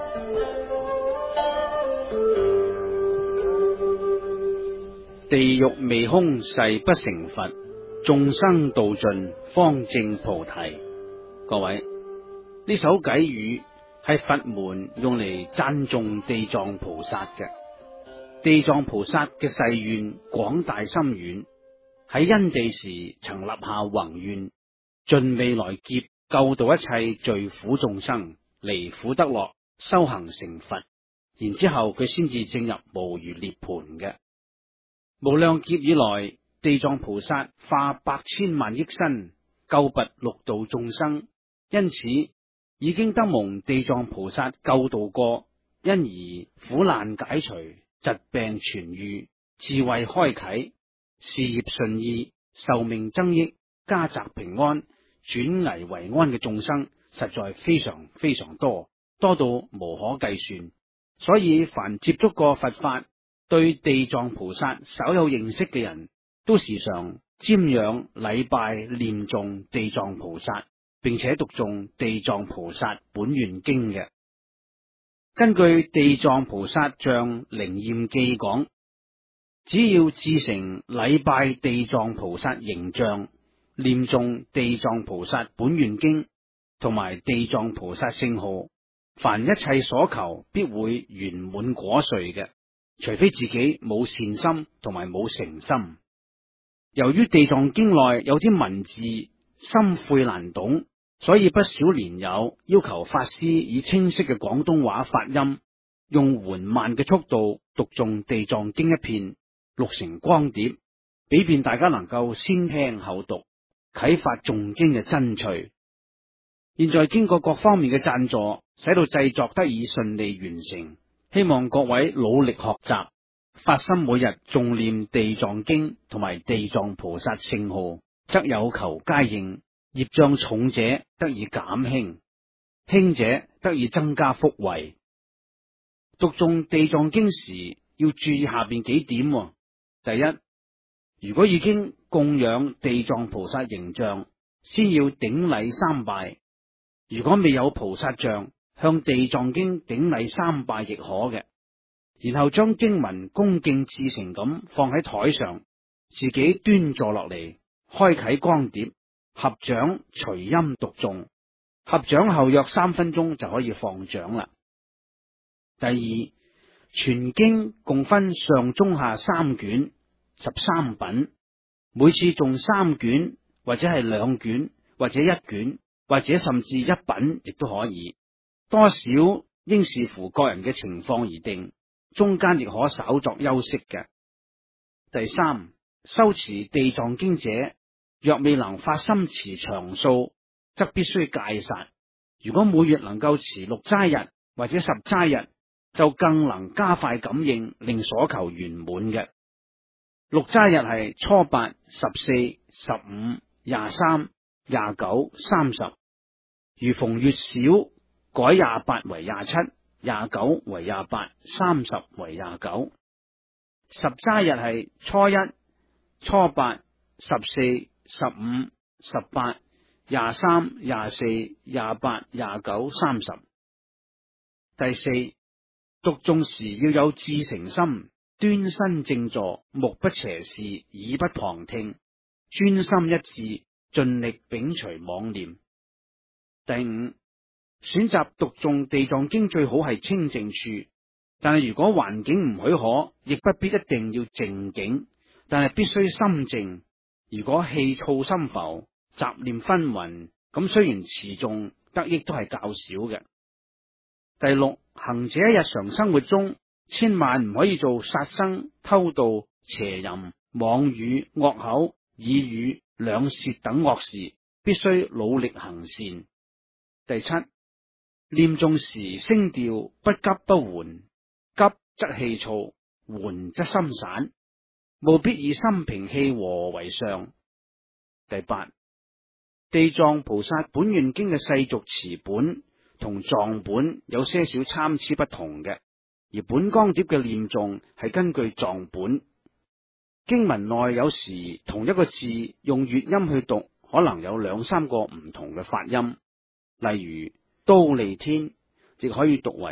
地獄未空誓不成佛，眾生度盡方證菩提。各位，呢首偈語係佛門用嚟讚頌地藏菩薩嘅。地藏菩薩嘅誓願廣大深遠，喺因地時曾立下宏願，盡未來劫救度一切罪苦眾生，離苦得樂，修行成佛，然之後佢先至證入無餘涅槃嘅。無量劫以來，地藏菩薩化百千萬億身救拔六道眾生，因此已經得蒙地藏菩薩救度過，因而苦難解除，疾病痊癒，智慧開啟，事業順意，壽命增益，家宅平安，轉危為安嘅眾生實在非常非常多，多到無可計算。所以凡接觸過佛法，對地藏菩薩稍有認識嘅人，都時常瞻仰禮拜念誦地藏菩薩，並且讀誦地藏菩薩本願經嘅。根據地藏菩薩像靈驗記講，只要至誠禮拜地藏菩薩形象，念誦地藏菩薩本願經同埋地藏菩薩聖號，凡一切所求必會圓滿果遂嘅。除非自己冇善心同埋冇誠心。由於地藏經內有啲文字深晦難懂，所以不少蓮友要求法師以清晰嘅廣東話發音，用緩慢嘅速度讀誦地藏經一遍，錄成光碟，以便大家能夠先聽後讀，啟發誦經嘅真趣。現在經過各方面嘅贊助，使到製作得以順利完成。希望各位努力學習，發心每日誦念地藏經同埋地藏菩薩聖號，則有求皆應，業障重者得以減輕，輕者得以增加福慧。讀誦地藏經時要注意下邊幾點。第一，如果已經供養地藏菩薩形象，先要頂禮三拜；如果未有菩薩像，向地藏經頂禮三拜亦可嘅，然後將經文恭敬至誠咁放喺台上，自己端坐落嚟，開啟光碟，合掌隨音讀誦，合掌後約3分鐘就可以放掌啦。第二，全經共分上中下3卷13品，每次誦3卷或者係2卷或者1卷或者甚至1品亦都可以。多少應視乎個人嘅情況而定，中間亦可稍作休息嘅。第三，修持地藏經者，若未能發心持長數，則必須戒殺。如果每月能夠持6齋日或者10齋日，就更能加快感應，令所求圓滿嘅。6齋日係初8、14、15、23、29、30，如逢月少，改28為27， 29為28， 30為29。10齋日係初1、初8、14、15、18、23、24、28、29、30。第四，讀誦時要有至誠心，端身正坐，目不斜視，耳不旁聽，專心一致，盡力摒除妄念。第五，選擇讀誦地藏經最好係清靜處，但係如果環境唔許可，亦不必一定要靜境，但係必須心靜。如果氣躁心浮，雜念紛紜，咁雖然持誦得益都係較少嘅。第六，行者日常生活中千萬唔可以做殺生、偷盜、邪淫、妄語、惡口、綺語、兩舌等惡事，必須努力行善。第七，念誦時聲調不急不緩，急則氣躁，緩則心散，務必以心平氣和為上。第八，地藏菩薩本願經嘅世俗詞本同藏本有些少參差不同嘅，而本光碟嘅念誦係根據藏本。經文內有時同一個字用粵音去讀，可能有2、3個唔同嘅發音，例如忉利天亦可以讀為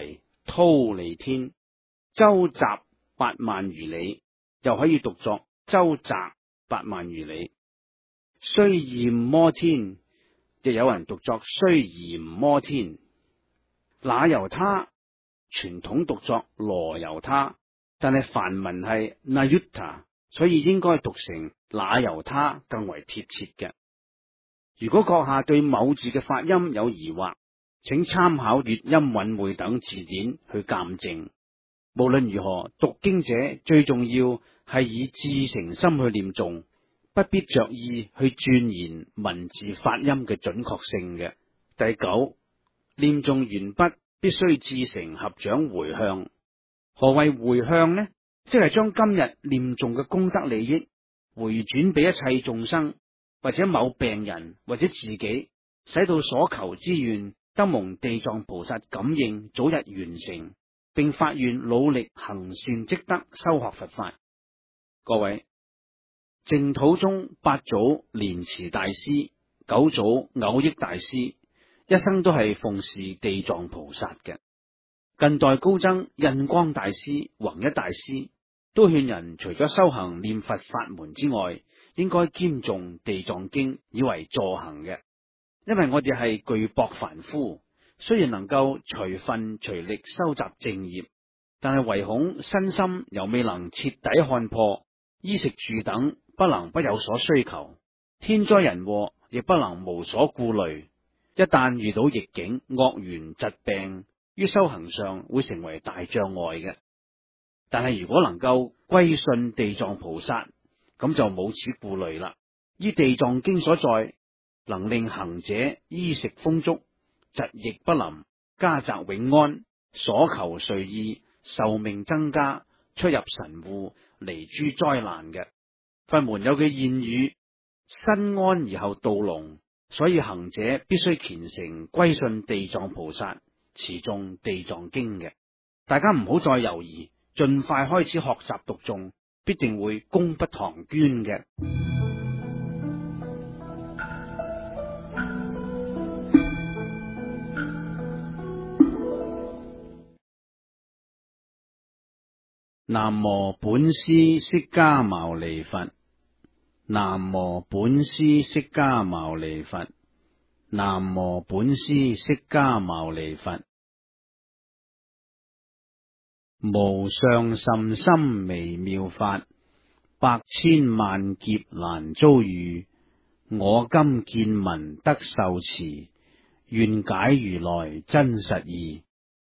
忉利天，周匝8萬餘里，又可以讀作周匝8萬餘里。須焰摩天，亦有人讀作須炎摩天。那由他傳統讀作羅由他，但係梵文係 Nayutta， 所以應該讀成那由他更為貼切嘅。如果閣下對某字嘅發音有疑惑，請參考粵音韻會等字典去鑒證。無論如何，讀經者最重要係以至誠心去念誦，不必着意去鑽研文字發音嘅準確性嘅。第九，念誦完畢必須至誠合掌回向。何謂回向呢？即係將今日念誦嘅功德利益回轉俾一切眾生，或者某病人，或者自己，使到所求之願得蒙地藏菩薩感應，早日完成，並發願努力行善積德，修學佛法。各位，淨土中8祖蓮池大師、9祖藕益大師一生都係奉事地藏菩薩嘅。近代高僧印光大師、弘一大師都勸人除咗修行念佛法門之外，應該兼誦地藏經以為助行嘅。因為我哋係具薄凡夫，雖然能夠隨分隨力收集正業，但係唯恐身心又未能徹底看破，衣食住等不能不有所需求，天災人禍亦不能無所顧慮。一旦遇到逆境、惡緣、疾病，於修行上會成為大障礙嘅。但係如果能夠歸信地藏菩薩，咁就冇此顧慮啦。依地藏經所在，能令行者衣食豐足，疾疫不臨，家宅永安，所求遂意，壽命增加，出入神戶，離諸災難嘅。佛門有句諺語：身安而後道隆，所以行者必須虔誠歸信地藏菩薩，持誦地藏經嘅。大家唔好再猶豫，盡快開始學習讀誦，必定會功不唐捐嘅。南無本師釋迦牟尼佛，南無本師釋迦牟尼佛，南無本師釋迦牟尼佛。無上甚深微妙法，百千萬劫難遭遇。我今見聞得受持，願解如來真實義。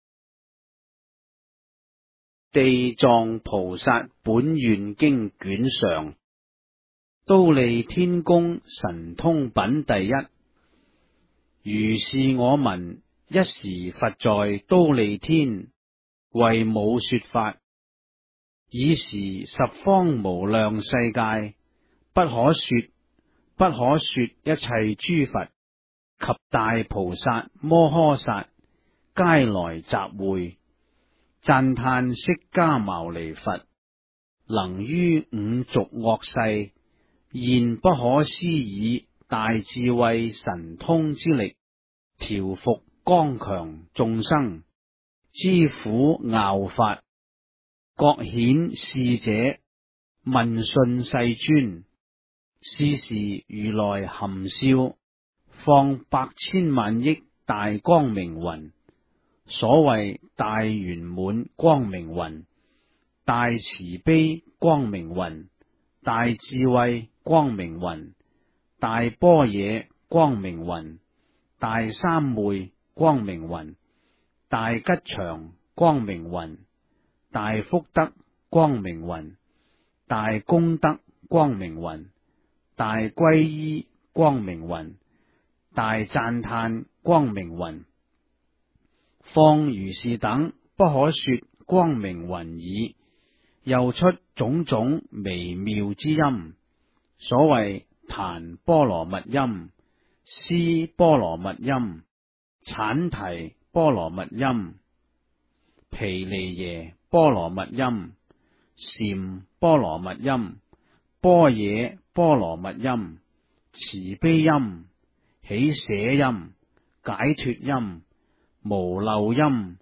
地藏菩薩本願經卷上，忉利天宮神通品第一。如是我聞，一時佛在忉利天，為母說法，爾時十方無量世界，不可說，不可說一切諸佛及大菩薩摩訶薩，皆來集會，讚歎釋迦牟尼佛能於五濁惡世，現不可思議大智慧神通之力，調伏剛強眾生，知苦拗法，各顯示者，問訊世尊。是時如來含笑，放百千萬億大光明雲。所謂大圓滿光明雲、大慈悲光明雲、大智慧光明雲、大般若光明雲、大三昧光明雲、大吉祥光明雲、大福德光明雲、大功德光明雲、大皈依光明雲、大讚歎光明雲。況如是等不可說光明雲耳，又出種種微妙之音，所謂檀波羅蜜音、尸波羅蜜音、闡提波羅蜜音、毗梨耶波羅蜜音、禪波羅蜜音、般若波羅蜜音、慈悲音、喜捨音、解脫音、無漏音、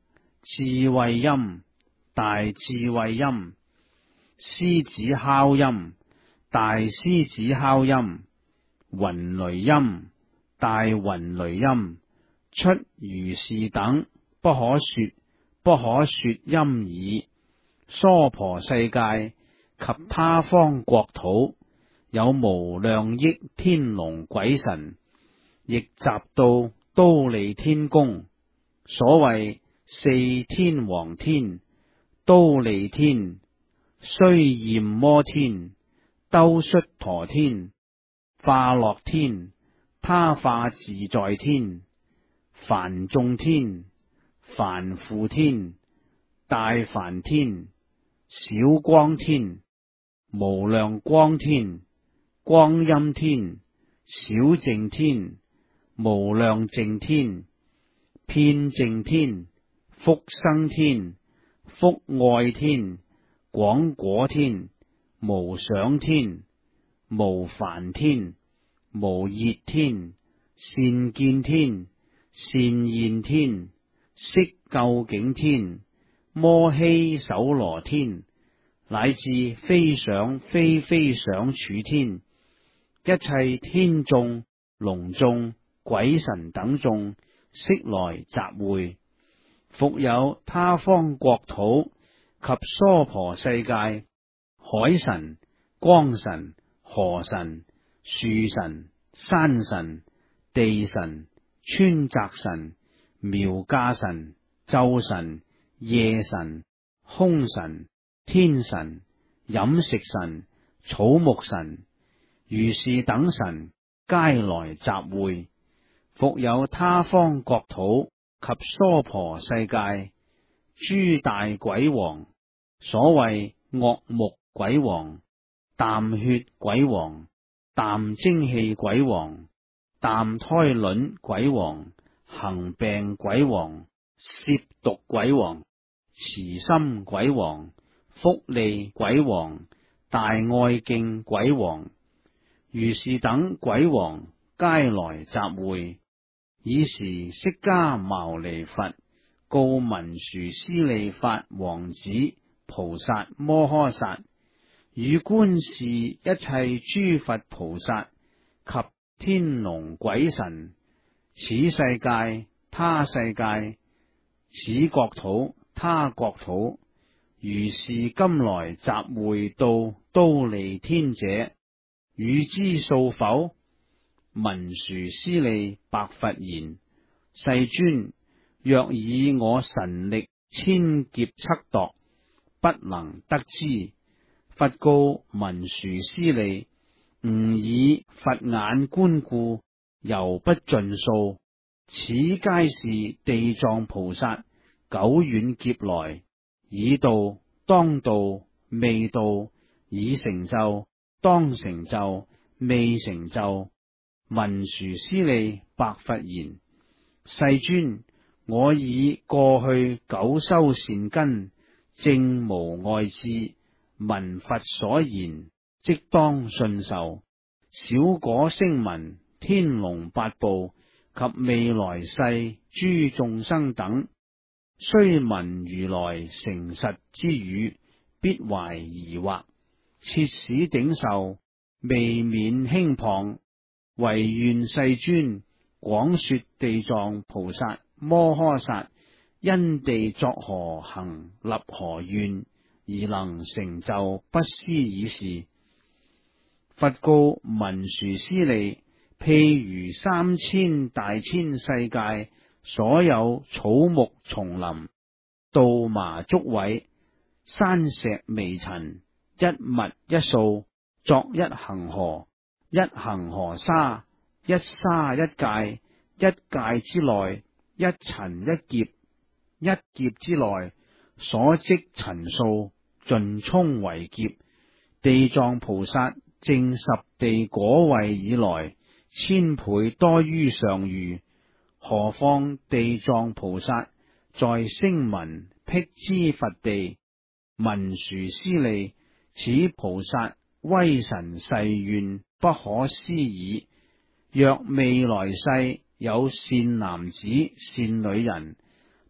智慧音，大智慧音；獅子哮音，大獅子哮音；雲雷音，大雲雷音。出如是等，不可說，不可說音已。娑婆世界及他方國土，有無量億天龍鬼神，亦集到忉利天宮。所謂四天王天、忉利天、須焰摩天、兜率陀天、化樂天、他化自在天、梵眾天、梵輔天、大梵天、小光天、無量光天、光音天、小淨天、無量淨天、遍淨天、福生天、福愛天、廣果天、無想天、無煩天、無熱天、善見天、善現天、色究竟天、摩希首羅天，乃至非想非非想處天，一切天眾、龍眾、鬼神等眾，悉來集會。復有他方國土及娑婆世界，海神、光神、河神、樹神、山神、地神、川澤神、苗家神、晝神、夜神、空神、天神、飲食神、草木神，如是等神，皆來集會。復有他方國土及娑婆世界，諸大鬼王，所謂惡目鬼王、淡血鬼王、淡精氣鬼王、淡胎卵鬼王、行病鬼王、攝毒鬼王、慈心鬼王、福利鬼王、大愛敬鬼王，如是等鬼王，皆來集會。爾時釋迦牟尼佛告文殊師利法王子菩薩摩訶薩，汝觀是一切諸佛菩薩及天龍鬼神，此世界他世界，此國土他國土，如是今來集會到忉利天者，汝知數否？文殊師利白佛言：世尊，若以我神力千劫測度，不能得知。佛告文殊師利：吾以佛眼觀顧，猶不盡數。此皆是地藏菩薩久遠劫來，已度、當度、未度、已成就、當成就、未成就。文殊師利白佛言：世尊，我以過去久修善根，正無礙智，聞佛所言，即當信受。小果聲聞、天龍八部及未來世諸眾生等，雖聞如來誠實之語，必懷疑惑，切使頂受，未免輕謗。唯願世尊廣說地藏菩薩摩訶薩因地作何行，立何願，而能成就不思議事。佛告文殊師利：譬如3000大千世界所有草木叢林、稻麻竹葦、山石微塵，一物一數，作一恒河。一恒河沙，一沙一界，一界之內，一塵一劫，一劫之內，所積塵數，盡充為劫。地藏菩薩證十地果位以來，千倍多於上喻。何況地藏菩薩在聲聞辟支佛地？文殊師利，此菩薩威神誓願不可思議。若未來世有善男子善女人，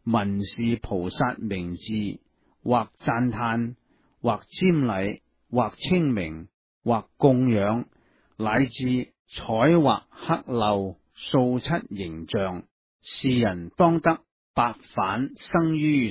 聞是菩薩名字，或讚歎，或瞻禮，或稱名，或供養，乃至彩畫刻鏤塑漆形象，是人當得百返生於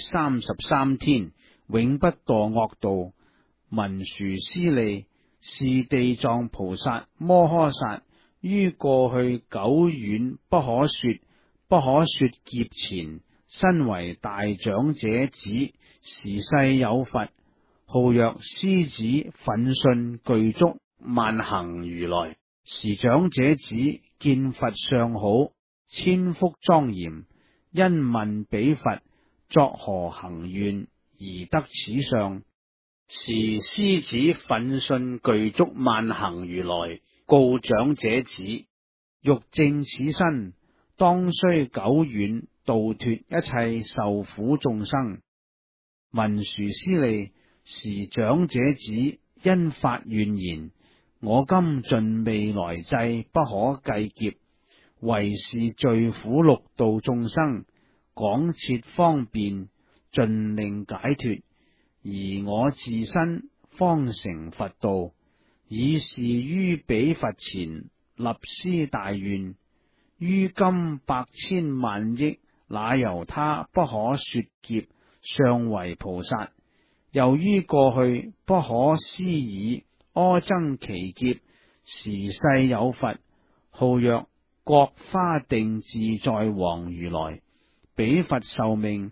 33天，永不墮惡道。文殊師利，是地藏菩薩摩訶薩於過去久遠不可說劫前，身為大長者子，時世有佛，號曰獅子奮迅具足萬行如來。時長者子見佛相好，千福莊嚴，因問彼佛作何行願而得此相。時獅子奮迅具足萬行如來告長者子：欲證此身，當須久遠度脫一切受苦眾生。文殊師利，時長者子因發願言：我今盡未來際不可計劫，為是罪苦六道眾生，廣設方便，盡令解脫。而我自身方成佛道，以是於彼佛前立施大願。於今百千萬億那由他不可說劫，尚為菩薩。又於過去不可思議阿僧祇劫，時世有佛，號曰覺華定自在王如來。彼佛壽命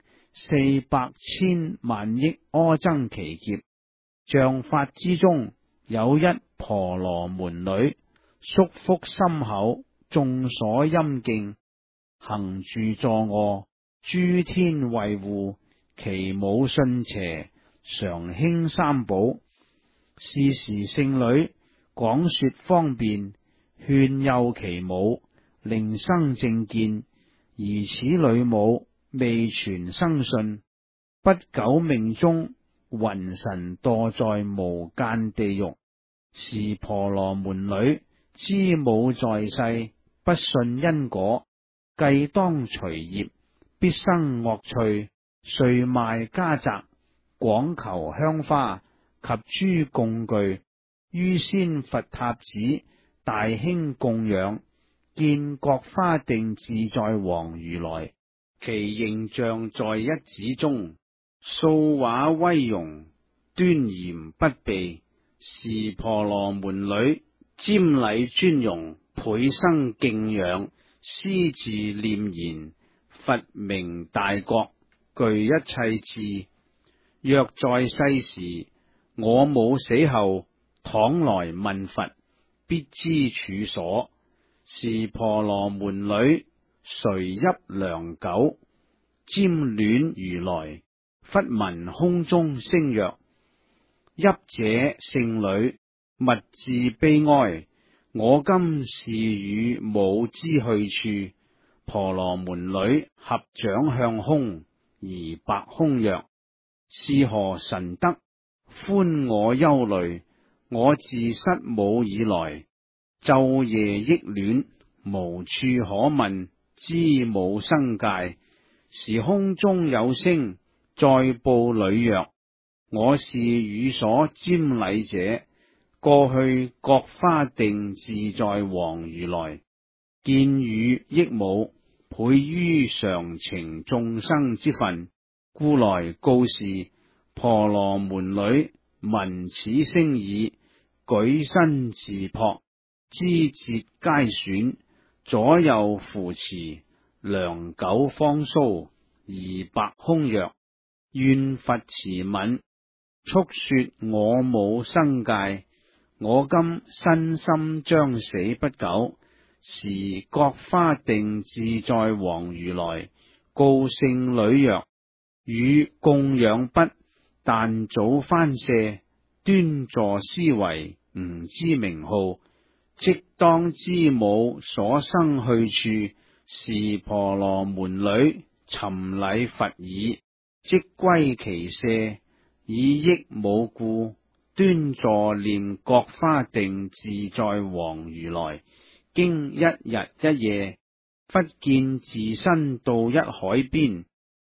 400千萬億阿僧祇劫。像法之中，有一婆羅門女，宿福深厚，眾所欽敬，行住坐臥，諸天衛護，其母信邪，常興三寶。是時聖女廣說方便，勸誘其母，令生正見。而此女母未傳生信，不久命終，魂神墮在無間地獄。時婆羅門女知母在世，不信因果，計當隨業，必生惡趣，遂賣家宅，廣求香花及諸供具，於先佛塔子大興供養。見覺華定自在王如來，其形象在一指中，塑畫威容，端嚴不避。時婆羅門女瞻禮尊容，倍生敬仰，思自念言：佛名大覺，具一切智。若在世時，我母死後，倘來問佛，必知處所。時婆羅門女垂泣良久，瞻戀如來，忽聞空中聲曰：泣者聖女，勿自悲哀，我今是與母之去處。婆羅門女合掌向空，而白空曰：是何神德，寬我憂慮？我自失母以來，晝夜憶戀，無處可問，知母生界。時空中有聲，再報女曰：我是汝所瞻禮者，過去覺華定自在王如來，見汝憶母，倍於常情眾生之分，故來告示。婆羅門女聞此聲已，舉身自撲，肢節皆損，左右扶持，良久方蘇。而白空曰：願佛慈憫，速說我母生界。我今身心將死不久。時覺華定自在王如來告聖女曰：汝供養不，但早翻舍，端坐思維，吾知名號，即當知母所生去處。時婆羅門女尋禮佛已，即歸其舍，以憶母故，端坐念覺華定自在王如來。經一日一夜，忽見自身到一海邊，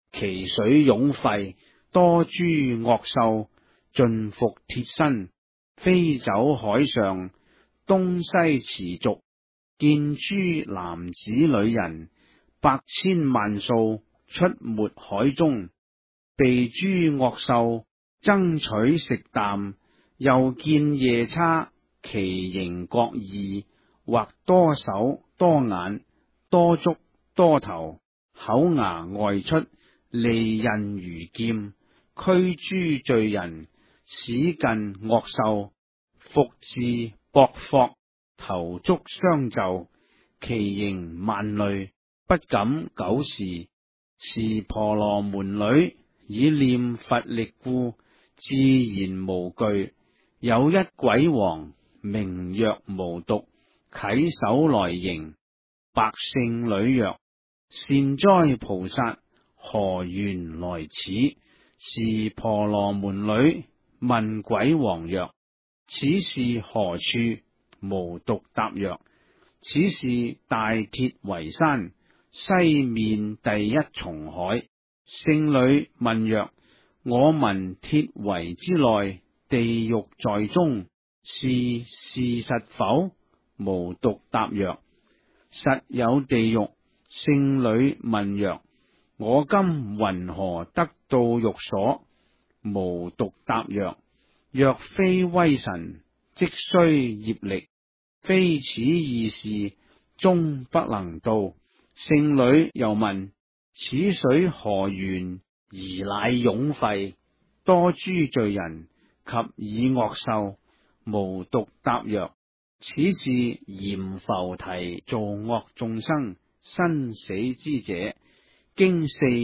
其水湧沸，多諸惡獸盡伏鐵身，飛走海上，東西馳逐，見諸男子女人，百千萬數出沒海中，被諸惡獸爭取食啖。又見夜叉，其形各異，或多手多眼，多足多頭，口牙外出，利刃如劍，驅諸罪人，使近惡獸，伏自駁霍，頭足相就，其形萬類，不敢久視。時婆羅門女以念佛力故，自然無懼。有一鬼王名曰無毒，稽首來迎，白姓女曰：善哉菩薩，何緣來此？時婆羅門女問鬼王曰：此是何處？無毒答曰：此是大鐵圍山，西面第一重海。聖女問曰：我聞鐵圍之內，地獄在中，是事實否？無毒答曰：實有地獄。聖女問曰：我今云何得到獄所？無毒答曰：若非威神，即須業力，非此二事，終不能到。聖女又問：此水何緣而乃湧沸？多諸罪人及以惡獸？無毒答曰：此是閻浮提造惡眾生生死之者，經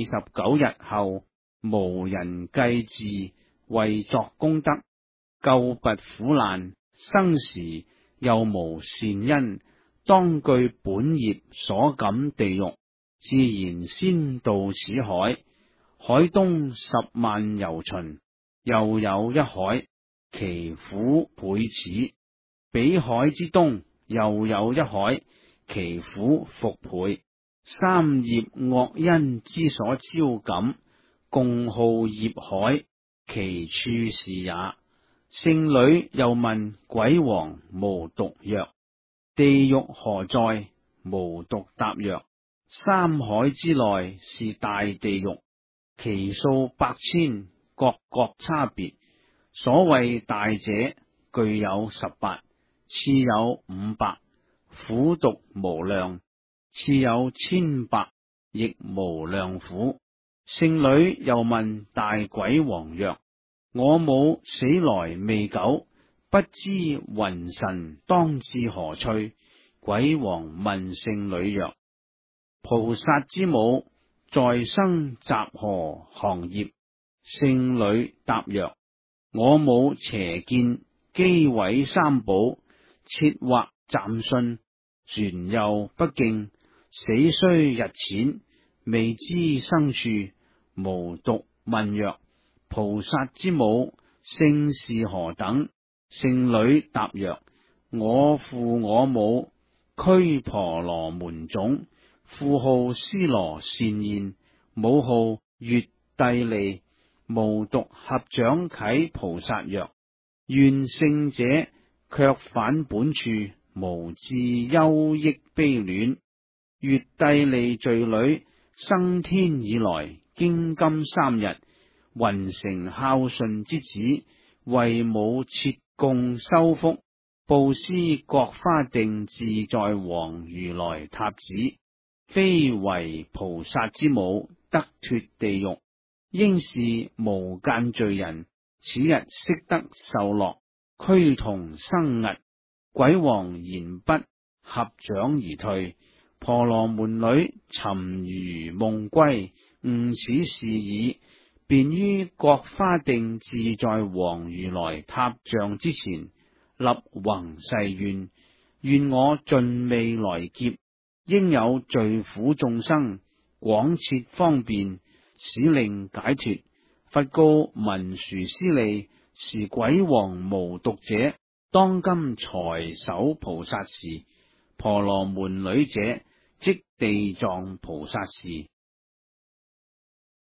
49日後，無人計治，為作功德，救拔苦難，生時又無善因，當據本業所感地獄，自然先渡此海。海東10萬由旬，又有一海，其苦倍此。彼海之東，又有一海，其苦復倍。三業惡因之所招感，共號業海，其處是也。聖女又問鬼王無毒曰：地獄何在？無毒答曰：三海之內是大地獄，其數百千，各各差別。所謂大者，具有18，次有500，苦毒無量，次有千百，亦無量苦。聖女又問大鬼王曰：我母死來未久，不知云神當至何趣？鬼王問聖女曰：菩薩之母在生習何行業？聖女答曰：我母邪見，譏毀三寶，設惑暫信，旋右不敬，死須日淺，未知生處。無毒問曰：菩薩之母姓氏何等？聖女答曰：我父我母俱婆羅門種，父號尸羅善現，母號月帝利。無毒合掌啟菩薩曰：願聖者卻返本處，無智憂益悲戀。月帝利罪女生天以來，經今3日，云成孝順之子，為母設供修福，布施覺華定自在王如來塔子，非為菩薩之母，得脫地獄，應是無間罪人。此日悉得受樂，俱同生屹。鬼王言畢，合掌而退。婆羅門女沉如夢歸，悟此事已，便於覺華定自在王如來塔像之前，立宏誓願：願我盡未來劫，應有罪苦眾生，廣設方便，使令解脫。佛告文殊師利：時鬼王無毒者，當今才守菩薩時，婆羅門女者，即地藏菩薩時。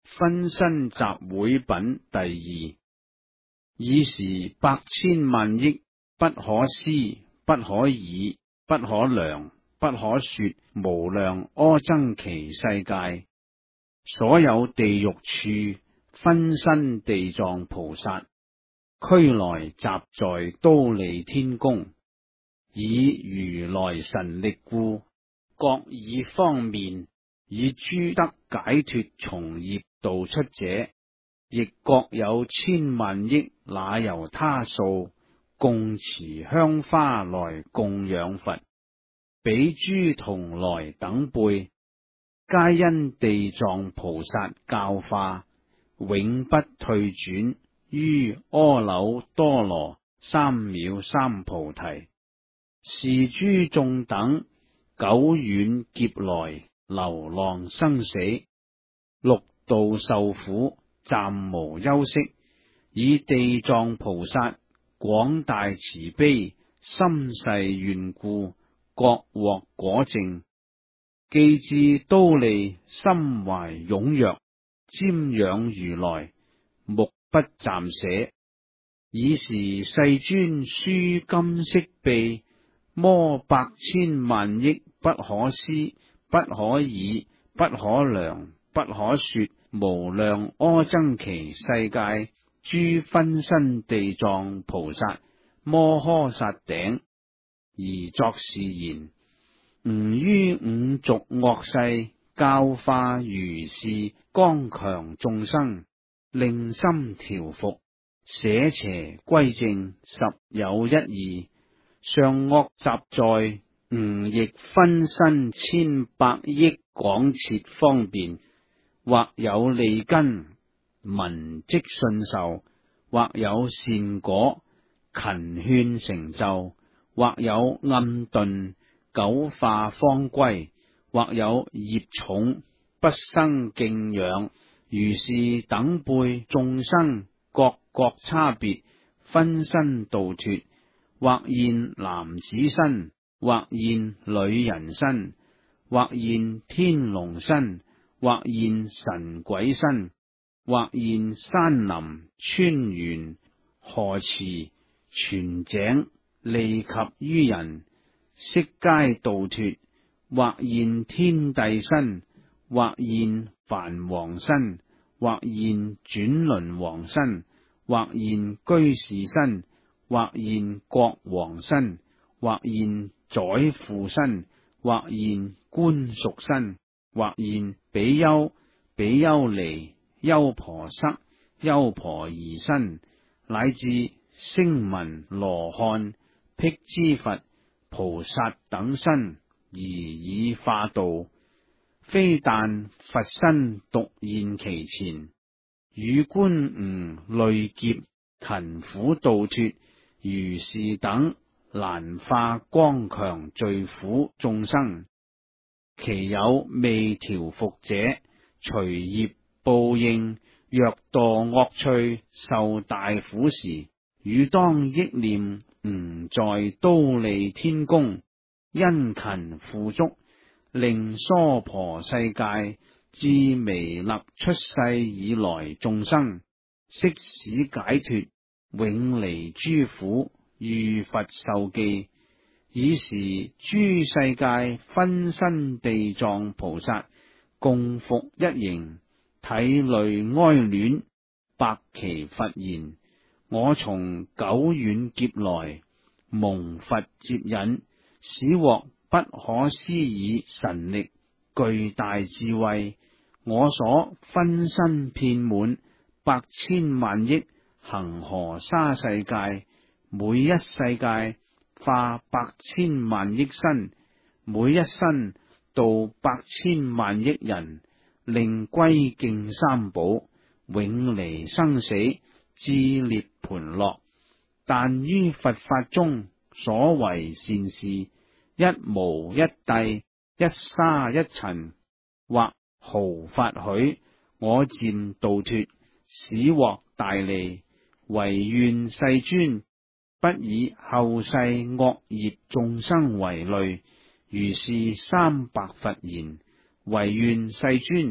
分身集會品第二。爾時百千萬億不可思、不可議、不可量、不可說無量阿僧祇世界，所有地獄處分身地藏菩薩，俱來集在忉利天宮，以如來神力故，各以方面，以諸得解脫從業道出者，亦各有千萬億那由他數，共持香花來供養佛。彼諸同來等輩，皆因地藏菩薩教化，永不退轉於阿耨多羅三藐三菩提。是諸眾等久遠劫來流浪生死，六道受苦，暫無休息，以地藏菩薩廣大慈悲心誓願故，各獲果證。既至忉利，心懷踴躍，瞻仰如來，目不暫捨。爾時世尊書金色臂，摩百千萬億不可思、不可議、不可量、不可說無量阿僧祇世界諸分身地藏菩薩摩訶薩頂，而作是言：吾於五濁惡世教化如是剛強眾生，令心調伏，捨邪歸正，實有一義。上惡集在，吾亦分身千百億廣設方便，或有利根，聞即信受；或有善果，勤勸成就；或有暗鈍，久化方歸；或有業重，不生敬仰。如是等輩眾生，各差別，分身度脫。或現男子身，或現女人身，或現天龍身，或現神鬼身，或現山林川原河池泉井，利及於人，悉皆度脫。或現天帝身，或現梵王身，或現轉輪王身，或現居士身，或現國王身，或現宰父身，或現官屬身，或現比丘、比丘尼、優婆塞、優婆夷身，乃至聲聞、羅漢、辟支佛、菩薩等身，而以化度。非但佛身獨現其前，與觀吾累劫勤苦度脫，如是等難化剛強罪苦眾生。其有未調伏者，隨業報應，若墮惡趣，受大苦時，汝當憶念吾在忉利天宮，殷勤付囑，令娑婆世界至彌勒出世以來眾生，悉使解脫，永離諸苦，遇佛受記。爾時諸世界分身地藏菩薩，共復一形，體淚哀戀，白其佛言：我從久遠劫來，蒙佛接引，使獲不可思議神力，巨大智慧。我所分身遍滿百千萬億恒河沙世界，每一世界化百千萬億身，每一身度百千萬億人，令歸敬三寶，永離生死，至涅槃樂。但於佛法中所為善事，一毛一碘，一沙一塵，或毫法許，我漸度脫，使獲大利。唯願世尊不以後世惡業眾生為累。如是三白佛言：唯願世尊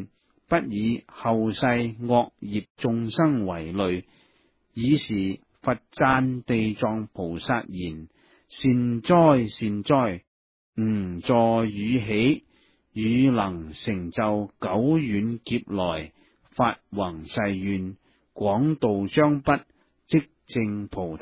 不以後世惡業眾生為慮。爾時佛讚地藏菩薩言：善哉善哉，吾助汝起，汝能成就久遠劫來發宏誓願，廣度將畢，即證菩提。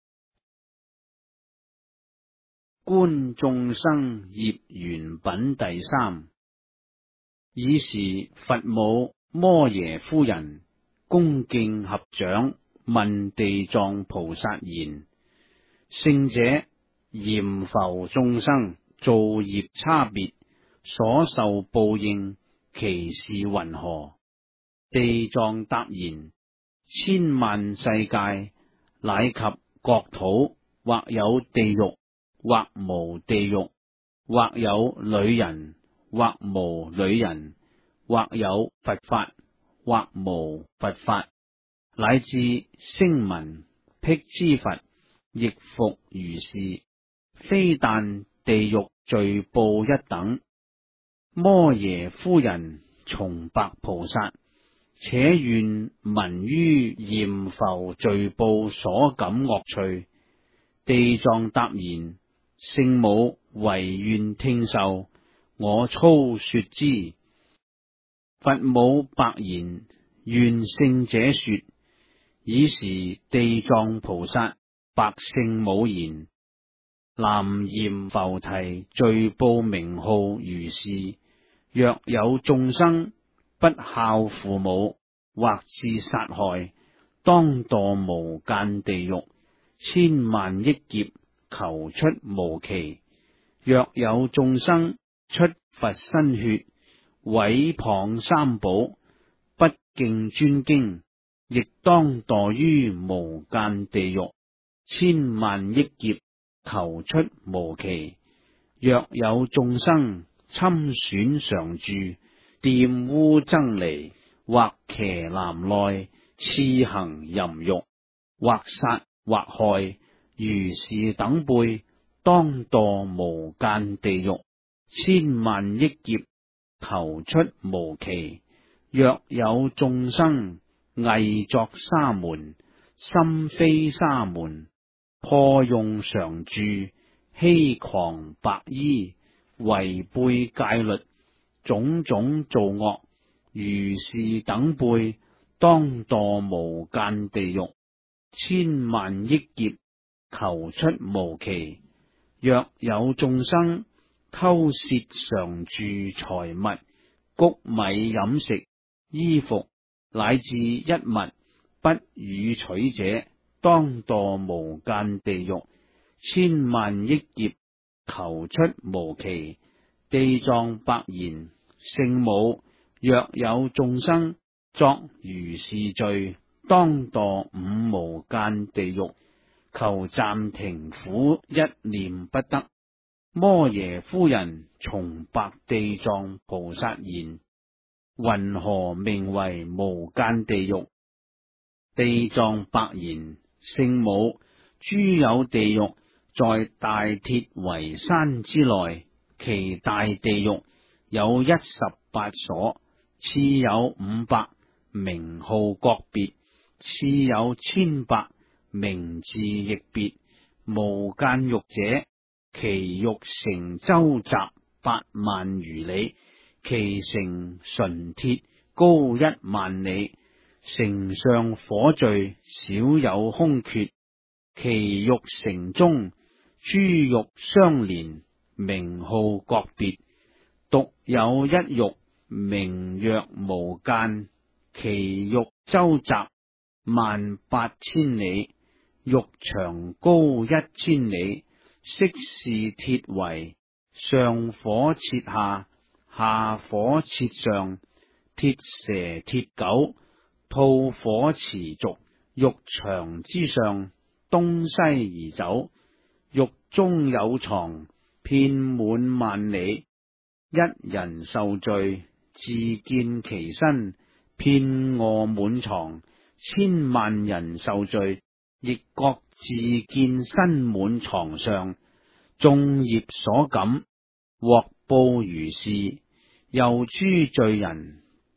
觀眾生業緣品第三。爾時佛母摩耶夫人恭敬合掌，問地藏菩薩言：聖者，閻浮眾生造業差別，所受報應，其事云何？地藏答言：千萬世界乃及國土，或有地獄，或無地獄，或有女人，或無女人，或有佛法，或無佛法，乃至聲聞、辟支佛，亦復如是。非但地獄罪報一等。摩耶夫人重白菩薩：且願聞於閻浮罪報所感惡趣。地藏答言：聖母唯願聽受，我粗說之。佛母白言：願聖者說。爾時地藏菩薩白聖母言：南閻浮提罪報名號如是。若有眾生不孝父母，或致殺害，當墮無間地獄，千萬億劫，求出無期。若有眾生出佛身血，毀謗三寶，不敬尊經，亦當墮於無間地獄，千萬億劫，求出無期。若有眾生侵損常住，玷污僧尼，或騎男內，恣行淫欲，或殺或害，如是等輩，當墮無間地獄，千萬億劫，求出無期。若有眾生偽作沙門，心非沙門，破用常住，欺誑白衣，違背戒律，種種造惡，如是等輩，當墮無間地獄，千萬億劫，求出無期。若有眾生偷竊常住財物，穀米飲食、衣服，乃至一物不予取者，當墮無間地獄，千萬億劫，求出無期。地藏白言：聖母，若有眾生作如是罪，當墮五無間地獄，求暫停苦，一念不得。摩耶夫人重白地藏菩薩言：云何名為無間地獄？地藏白言：聖母，諸有地獄，在大鐵圍山之內，其大地獄有18所，次有500，名號各別；次有1,000，名字亦別。無間獄者，其獄城周匝8萬餘里，其城純鐵，高1萬里，城上火炬，少有空缺。其獄城中，諸獄相連，名號各別。獨有一獄，名曰無間，其獄周匝18000里，獄長高1000里，悉是鐵圍，上火設下，下火設上，鐵蛇鐵狗，吐火持續。獄牆之上，東西而走，獄中有床，遍滿萬里。一人受罪，自見其身，遍臥滿床；千萬人受罪，亦各自見身滿床上。眾業所感，獲報如是。又諸罪人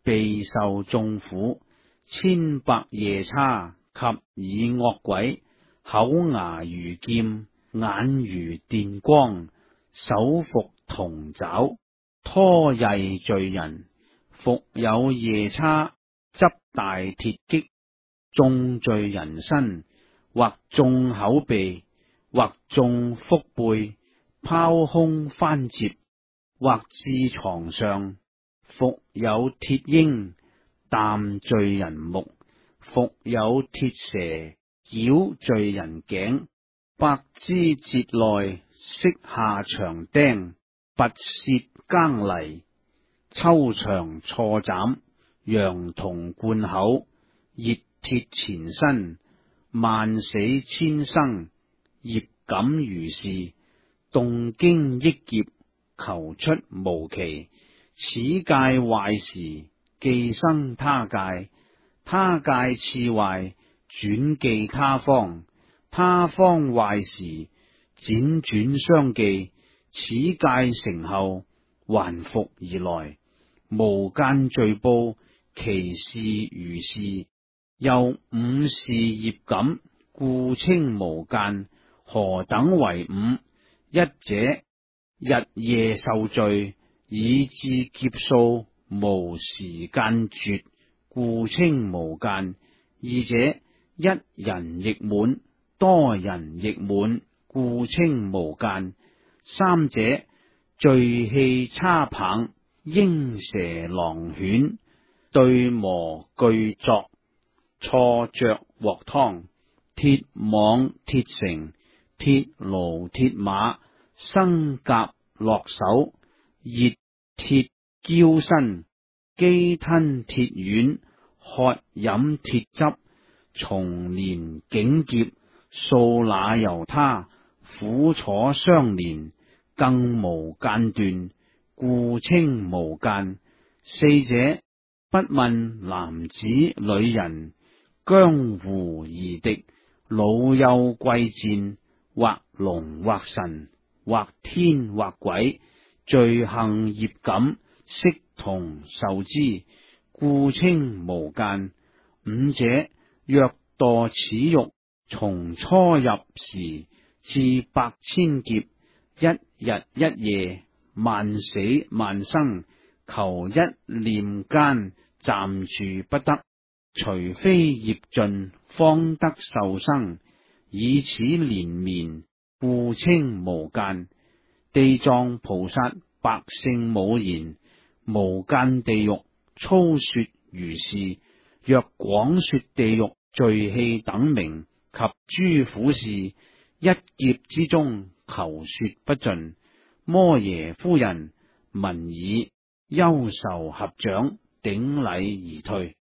備受眾苦，千百夜叉及以惡鬼，口牙如劍，眼如電光，手伏銅爪，拖曳罪人。復有夜叉執大鐵戟，中罪人身，或中口鼻，或中腹背，拋空翻接，或至床上。復有鐵鷹啖罪人目，復有鐵蛇絞罪人頸，百枝節內釋下長釘，拔舌耕犁，抽腸錯斬，羊銅灌口，熱鐵纏身，萬死千生，業感如是，動經億劫，求出無期。此界壞時，寄生他界，他界次壞，轉寄他方，他方壞時，輾轉相寄，此界成後，還復而來，無間罪報，其事如是。又五事業感，故稱無間。何等為五？一者，日夜受罪，以致劫數無時間絕，故稱無間。二者，一人亦滿，多人亦滿，故稱無間。三者，罪器叉棒，鷹蛇狼犬，對磨具鑿，錯着鑊湯，鐵網鐵繩，鐵驢鐵馬，生甲落手，熱鐵憍身，飢吞鐵丸，喝飲鐵汁，重連頸劫，數那由他，苦楚相連，更無間斷，故稱無間。四者，不問男子女人，江湖夷狄，老幼貴賤，或龍或神，或天或鬼，罪行業感，悉同受之，故稱無間。五者，若墮此獄，從初入時至百千劫，一日一夜，萬死萬生，求一念間，暫住不得，除非業盡，方得受生，以此連綿，故稱無間。地藏菩薩百姓無言，無間地獄粗說如是。若廣說地獄罪器等名及諸苦事，一劫之中求說不盡。摩耶夫人聞已，憂愁合掌，頂禮而退。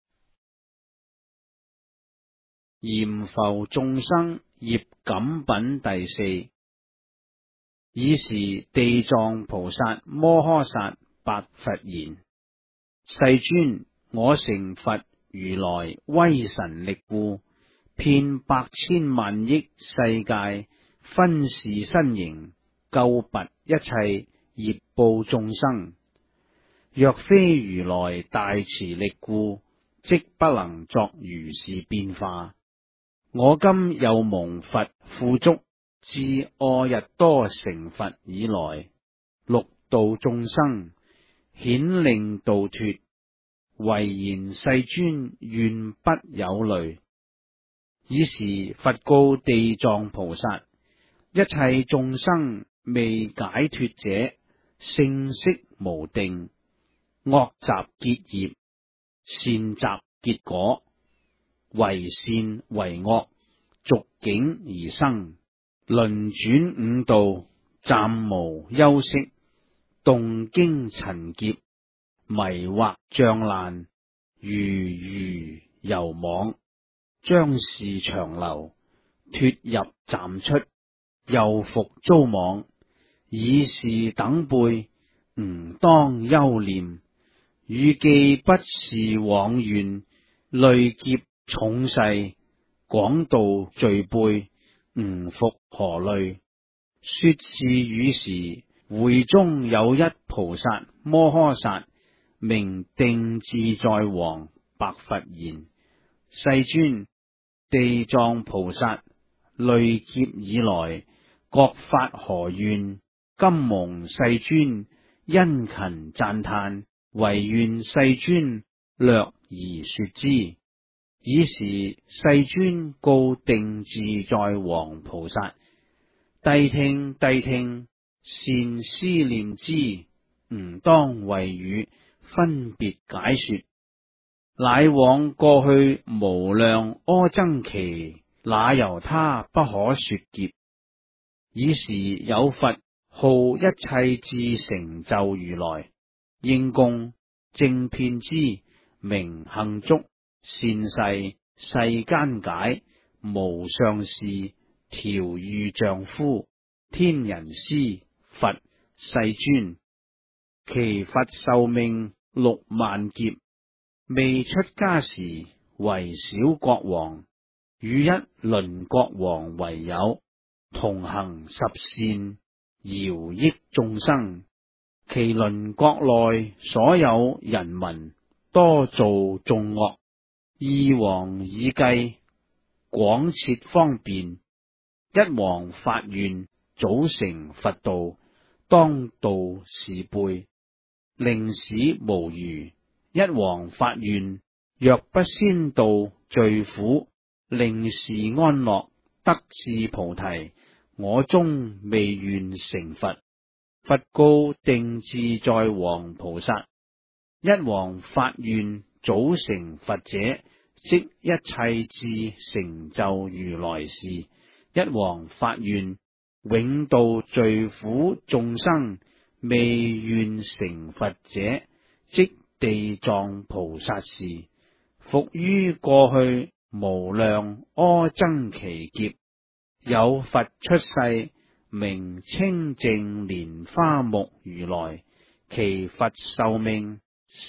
閻浮眾生業感品第四。爾時地藏菩薩摩訶薩白佛言：世尊，我成佛如來威神力故，遍百千萬億世界，分是身形，救拔一切業報眾生。若非如來大慈力故，即不能作如是變化。我今又蒙佛富足，自阿逸多成佛以來，六度眾生，顯令度脫。唯言世尊願不有慮。爾時佛告地藏菩薩：一切眾生未解脫者，性色無定，惡習結業，善習結果，為善為惡，逐境而生，輪轉五道，暫無休息，動經塵劫，迷惑障難，如魚遊網，將是長流，脫入暫出，又復遭網。以是等輩，吾當憂念，汝既不是往願，累劫重世，廣度罪輩，吾復何慮？說是語時，會中有一菩薩摩訶薩， 名定自在王白佛言：世尊，地藏菩薩累劫以來，各發何願？今蒙世尊殷勤讚歎，唯願世尊略而說之。爾時世尊告定自在王菩薩：諦聽，諦聽，善思念之，吾當為汝分別解說。乃往過去無量阿僧祇，那由他不可說劫。爾時有佛號一切智成就如來，應供正遍知，名行足，善逝，世間解，無上士，調御丈夫，天人師，佛世尊。其佛壽命60000劫，未出家時為小國王，與一鄰國王為友，同行十善，饒益眾生。其鄰國內所有人民多做眾惡，二王以計廣設方便，一王發願早成佛道，當度是輩，令使無餘。一王發願，若不先度罪苦，令是安樂，得至菩提，我終未願成佛。佛告定自在王菩薩：一王發願早成佛者，即一切智成就如來事。一王發願永度罪苦眾生，未願成佛者，即地藏菩薩事。復於過去無量阿僧祇劫，有佛出世，名清淨蓮華目如來，其佛壽命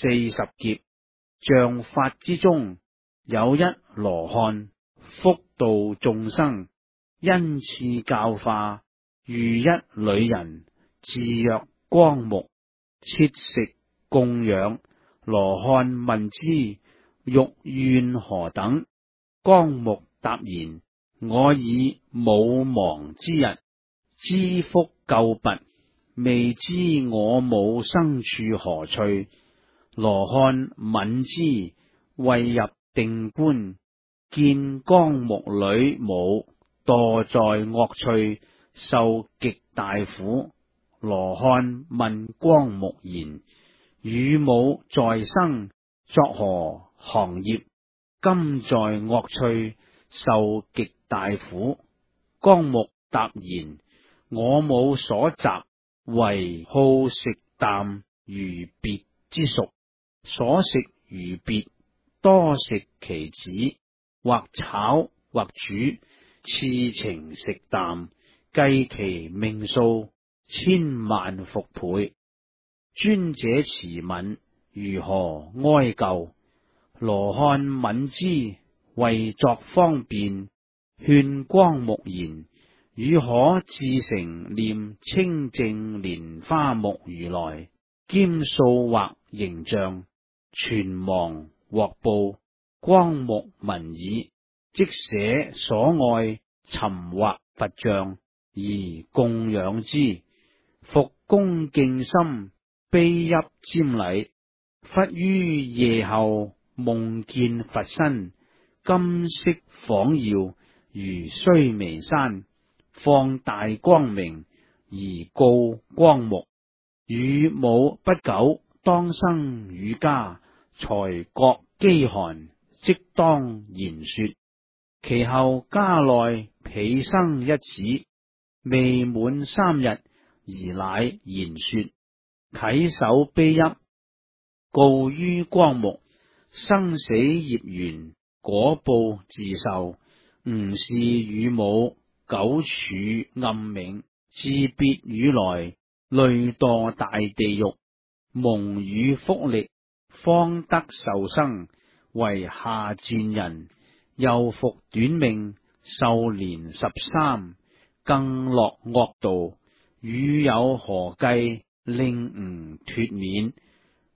40劫。像法之中，有一羅漢，福度眾生，因賜教化，遇一女人，自曰光目，切食供養。羅漢問之，欲願何等？光目答言：我以母亡之日，知福救拔，未知我母生處何趣。羅漢愍之，謂入定觀，見光目女母墮在惡趣，受極大苦。羅漢問光目言：汝母在生作何行業？今在惡趣，受極大苦。光目答言：我母所習，為好食啖魚鱉之屬，所食魚鱉，多食其子，或炒或煮，熾情食啖，計其命數千萬復倍。尊者慈憫，如何哀救？羅漢愍之，為作方便，勸光目言：汝可自成念清淨蓮華目如來，兼塑或形象，存亡獲報。光目聞已，即捨所愛，尋畫佛像而供養之，復恭敬心，悲泣瞻禮。忽於夜後，夢見佛身，金色晃耀，如須彌山，放大光明，而告光目：汝母不久當生汝家，才覺飢寒，即當言說。其後家內彼生一子，未滿3日，而乃言說，稽首悲泣，告於光目：生死業緣，果報自受。吾是汝母，久處暗冥，自別汝來，累墮大地獄，蒙汝福力，方得受生，為下賤人。又復短命，壽年13，更落惡道。汝有何計令吾脫免？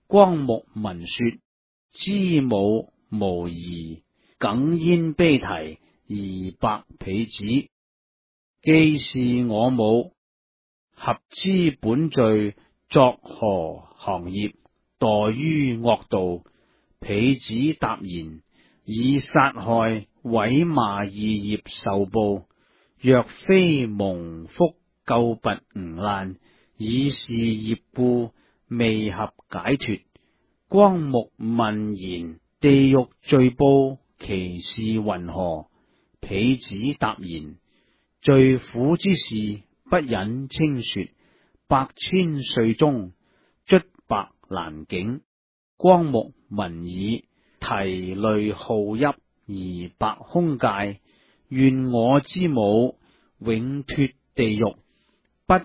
光目聞說，知母無疑，耿焉悲啼而白婢子。既是我母，合知本罪作何行業，墮於惡道。婢子答言：以殺害毀罵二業受報，若非蒙福救拔吾難，以是業故，未合解脫。光目問言：地獄罪報其是云何？婢子答言：最苦之事，不忍稱說。百千歲中，卒白蘭境。光目聞已，啼淚號泣而白空界。願我之母永脫地獄，不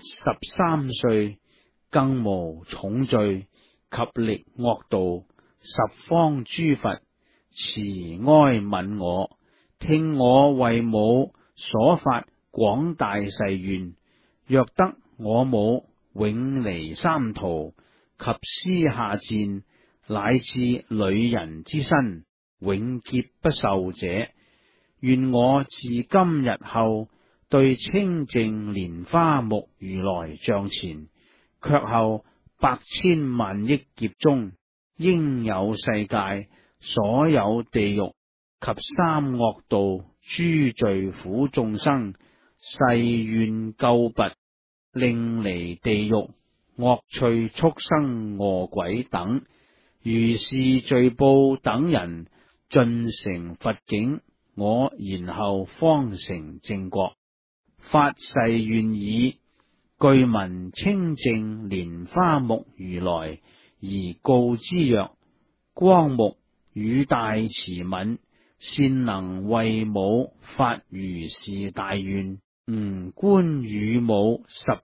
13歲，更無重罪及歷惡道。十方諸佛慈哀憫我，聽我為母所發廣大誓願。若得我母永離三途及私下賤，乃至女人之身，永劫不受者，願我自今日後對清淨蓮花目如來像前，卻後百千萬億劫中，應有世界所有地獄及三惡道諸罪苦眾生，誓願救拔，令離地獄惡趣畜生餓鬼等，如是罪報等人盡成佛境，我然後方成正覺。發誓願已，具聞清淨蓮花目如來而告之曰：光目與大慈憫，善能為母發如是大願。吾觀與母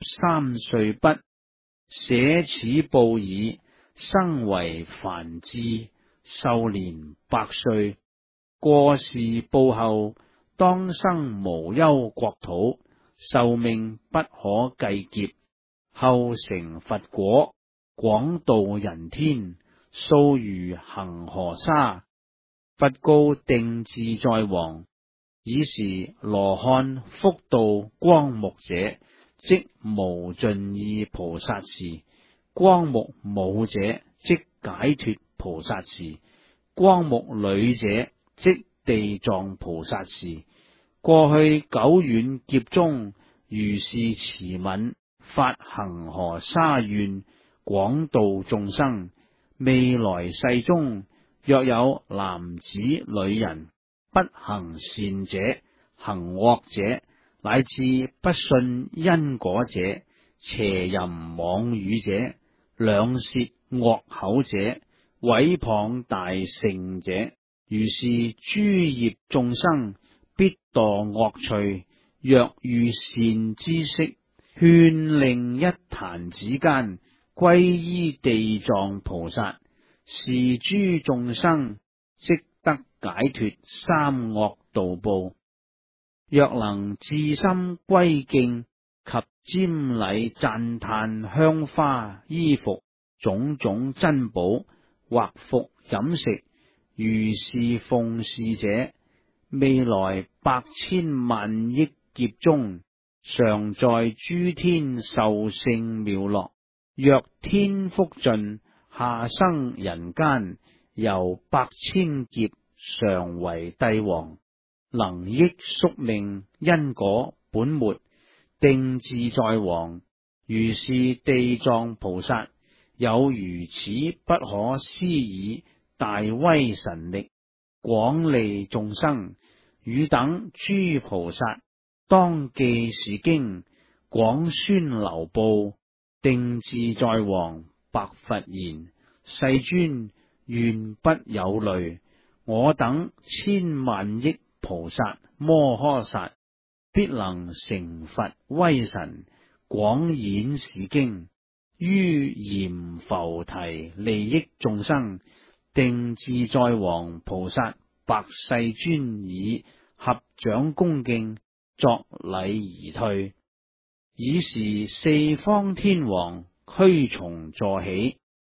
13歲不，捨此報已，生為梵志，壽年100歲。過是報後，當生無憂國土，壽命不可計劫。後成佛果，廣度人天，數如恒河沙。佛告定自在王：爾時羅漢福度光目者，即無盡意菩薩事；光目母者，即解脫菩薩事；光目女者，即地藏菩薩事。過去久遠劫中，如是慈憫，發恒河沙願，廣度眾生。未來世中，若有男子女人，不行善者，行惡者，乃至不信因果者，邪淫妄語者，兩舌惡口者，毀謗大乘者，如是諸業眾生，必墮惡趣。若遇善知識，勸令一彈指間，歸依地藏菩薩，是諸眾生即得解脫三惡道報。若能至心歸敬及瞻禮讚歎香花衣服種種珍寶，或服飲食，如是奉事者，未來百千萬億劫中，常在諸天受勝妙樂。若天福盡，下生人間，由百千劫常為帝王，能益宿命因果本末，定自在王。如是地藏菩薩，有如此不可思議大威神力，廣利眾生。汝等諸菩薩，當記是經，廣宣流布。定自在王白佛言：世尊，願不有慮。我等千萬億菩薩摩訶薩，必能成佛威神，廣演是經，於閻浮提利益眾生。定自在王菩薩白世尊已，合掌恭敬，作禮而退。爾時四方天王驅蟲坐起，合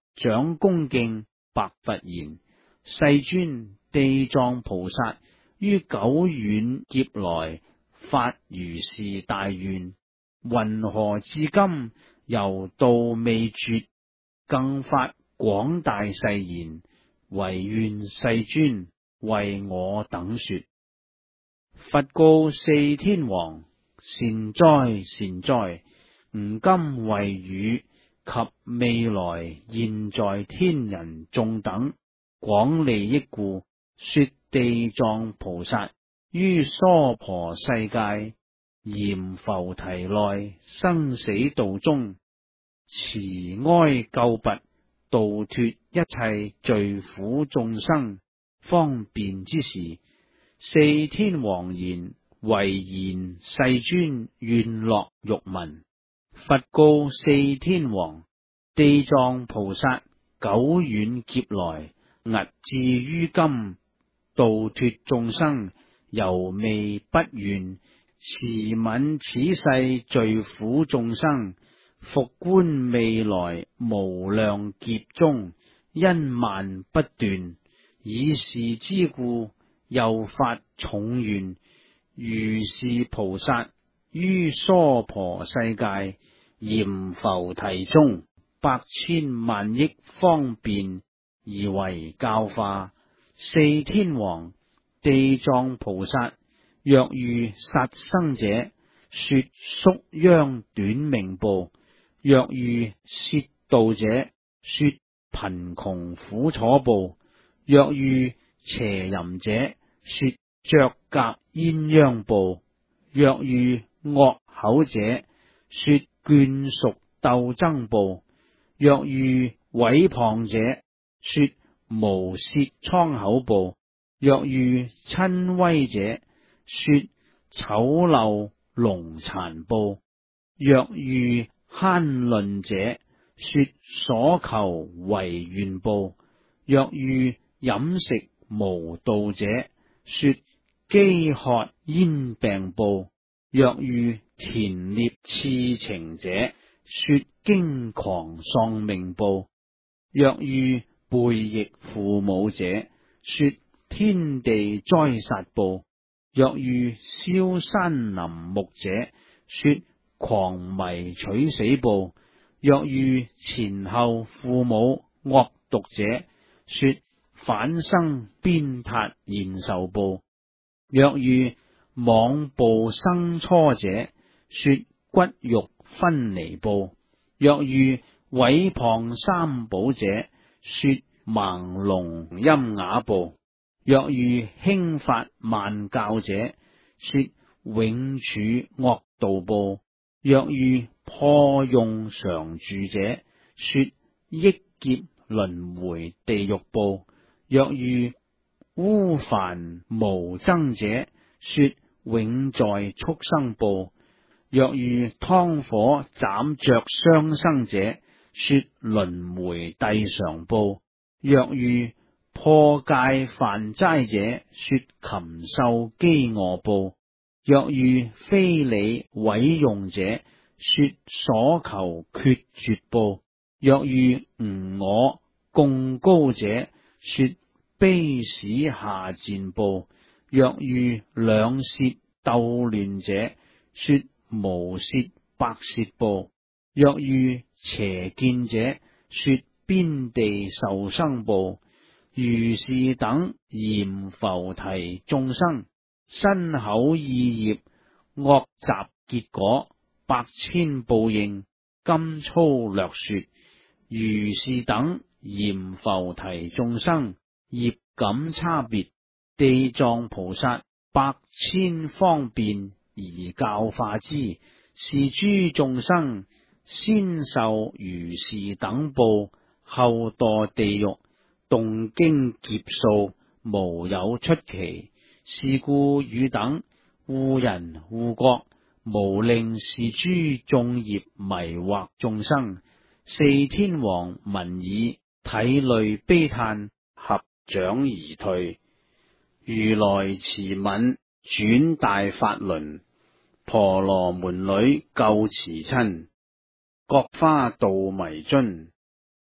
長恭敬白佛言：世尊，地藏菩薩於久遠劫來發如是大願，云何至今猶道未絕？更發廣大誓言，唯願世尊為我等說。佛告四天王：善哉善哉，吾今為汝及未來現在天人眾等廣利益故，說地藏菩薩於娑婆世界閻浮提內生死道中，慈哀救拔，度脫一切罪苦眾生，方便之時，四天王言：唯然世尊願樂欲聞。佛告四天王：地藏菩薩久遠劫來，屹至於今，度脫眾生，猶未不願。慈憫此世罪苦眾生，復觀未來無量劫中，因慢不斷，以是之故，又發重願。如是菩薩於娑婆世界閻浮提中，百千萬億方便而為教化。四天王：地藏菩薩若遇殺生者，說宿殃短命報；若遇竊盜者，說貧窮苦楚報；若遇邪淫者，說爵格鴛鴦報；若遇惡口者，說眷屬鬥爭報；若遇毀謗者，說無舌瘡口報；若遇瞋恚者，說醜陋聾殘報；若遇慳吝者，說所求為願報；若遇飲食無道者，說飢渴煙病報；若遇田獵刺情者，說驚狂喪命報；若遇背逆父母者，說天地災殺報；若遇燒山林木者，說狂迷取死報；若遇前後父母惡毒者，說反生鞭撻現受報；若遇妄報生初者，說骨肉分離報；若遇毀謗三寶者，說盲聾瘖啞報；若遇輕發慢教者，說永處惡道報；若遇破用常住者，說億劫輪迴地獄報；若遇污梵無僧者，說永在畜生報；若遇湯火斬着傷生者，說輪迴地常報；若遇破戒犯齋者，說禽獸飢餓報；若遇非禮毀用者，說所求決絕報；若遇吾我貢高者，說卑使下賤報；若遇兩舌鬥亂者，說無舌百舌報；若遇邪見者，說邊地受生報。如是等閻浮提眾生，身口意業惡習結果，百千報應，今粗略說。如是等閻浮提眾生，業感差別，地藏菩薩百千方便而教化之。是諸眾生先受如是等報，後墮地獄，動經劫數，無有出期。是故汝等護人護國，無令是諸眾業迷惑眾生。四天王聞已，涕淚悲嘆，合掌而退。如來慈憫，轉大法輪，婆羅門女救慈親，各花度迷津，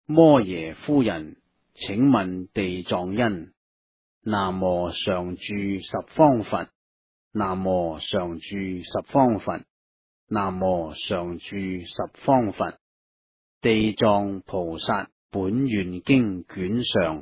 摩耶夫人，請問地藏因。南無常住十方佛。南無常住十方佛。南無常住十方佛。地藏菩薩本願經卷上。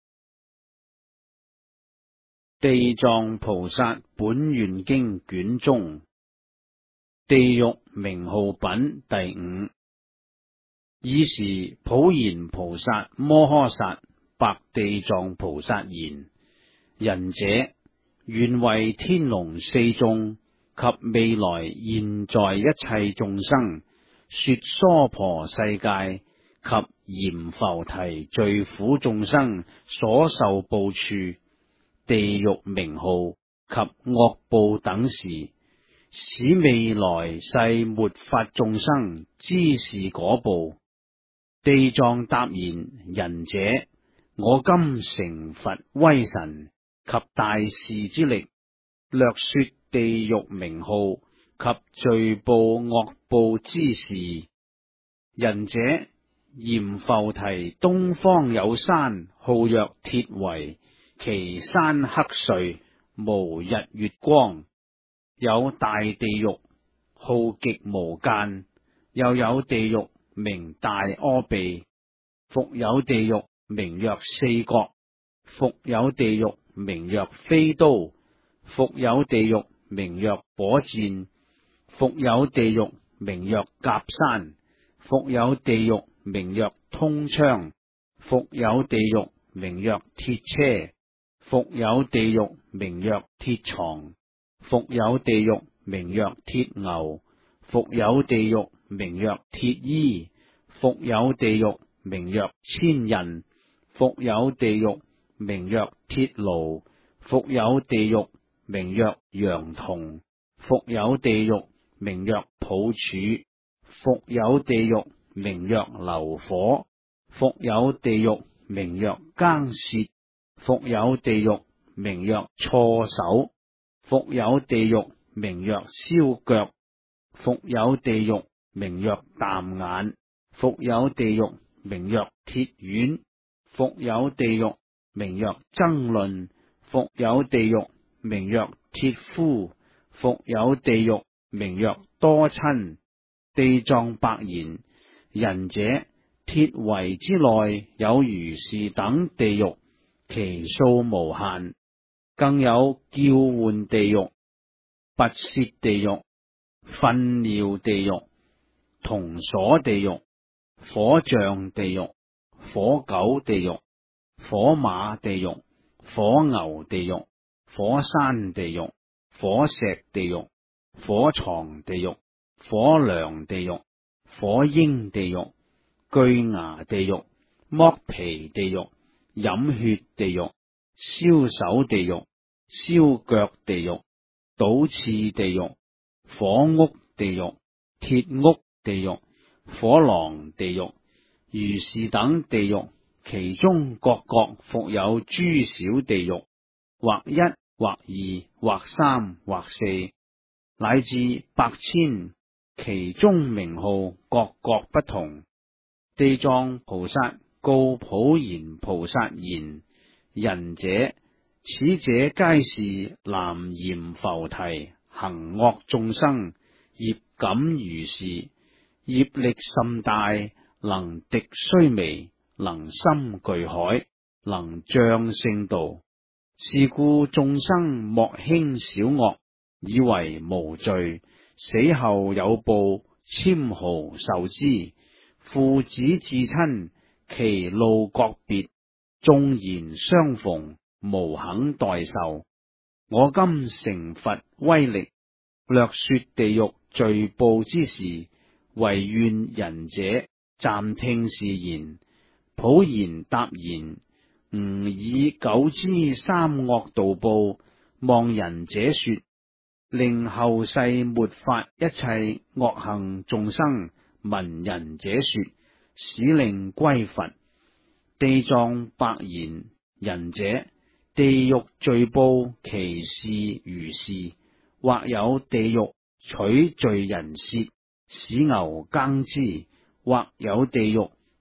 地藏菩薩本願經卷中，地獄名號品第5。爾時普賢菩薩摩訶薩白地藏菩薩言：仁者，願為天龍四眾及未來現在一切眾生說娑婆世界及閻浮提罪苦眾生所受報處、地獄名號及惡報等事，使未來世末法眾生知是果報。地藏答言：仁者，我今成佛威神及大士之力，略說地獄名號及罪報惡報之事。仁者，閻浮提東方有山，號曰鐵圍，其山黑邃，無日月光。有大地獄，號極無間，又有地獄名大阿鼻，復有地獄名曰四國，復有地獄名曰飛刀，復有地獄名曰火箭，復有地獄名曰甲山，復有地獄名曰通窗，復有地獄名曰鐵車，復有地獄名曰鐵床，復有地獄名曰鐵牛，復有地獄名曰鐵衣，復有地獄名曰千人，復有地獄名曰鐵爐，復有地獄名曰羊銅，復有地獄名曰抱柱，復有地獄名曰流火，復有地獄名曰更涉，復有地獄名曰錯手，復有地獄名曰燒腳，復有地獄名曰淡眼，復有地獄名曰鐵丸，復有地獄名曰爭論，復有地獄名曰鐵夫，復有地獄名曰多親。地藏白言：仁者，鐵圍之內有如是等地獄，其數無限，更有叫喚地獄、拔舌地獄、糞尿地獄、銅鎖地獄、火象地獄、火狗地獄、火馬地獄、火牛地獄、火山地獄、火石地獄、火床地獄、火梁地獄、火鷹地獄、巨牙地獄、剝皮地獄、飲血地獄、燒手地獄、燒腳地獄、倒刺地獄、火屋地獄、鐵屋地獄、火狼地獄，如是等地獄，其中各復有諸小地獄，或一或二或三或四，乃至百千，其中名號各不同。地藏菩薩告普賢菩薩言：仁者，此者皆是南閻浮提行惡眾生，業感如是，業力甚大，能敵須彌，能深巨海，能障聖道。是故眾生莫輕小惡，以為無罪，死後有報，簽號受之。父子至親，其路各別，縱然相逢，無肯代受。我今成佛威力，略說地獄罪報之事，唯願仁者暫聽是言。普賢答言：吾以久知三惡道報，望仁者說，令後世末法一切惡行眾生聞仁者說，使令歸佛。地藏白言：仁者，地獄罪報其事如是，或有地獄取罪人舌，使牛耕之；或有地獄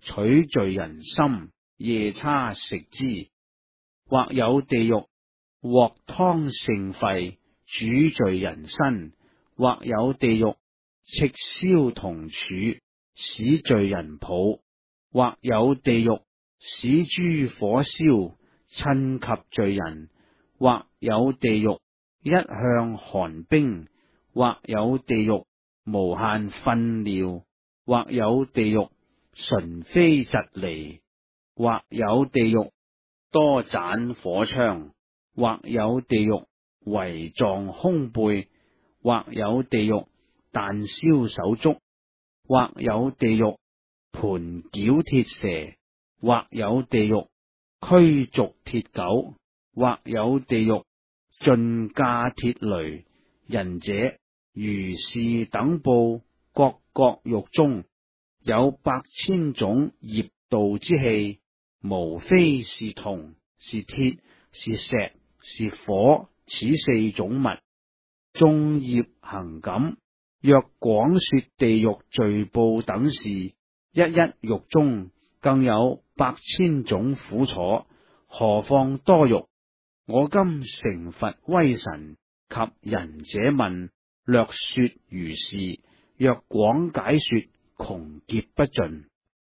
取罪人心，夜叉食之；或有地獄鑊湯盛沸，煮罪人身；或有地獄赤燒銅柱，使罪人抱；或有地獄使諸火燒，侵及罪人；或有地獄一向寒冰；或有地獄無限糞尿；或有地獄唇飛疾離；或有地獄多盞火槍；或有地獄圍撞胸背；或有地獄彈燒手足；或有地獄盤絞鐵蛇；或有地獄驅逐鐵狗；或有地獄盡駕鐵驢。人者如是等報，各獄中有100,000種業道之器，無非是銅、是鐵、是石、是火，此4種物。眾業行感，若廣說地獄罪報等事，一獄中更有100,000種苦楚，何況多獄？我今成佛威神及仁者問，略說如是。若廣解說，窮劫不盡。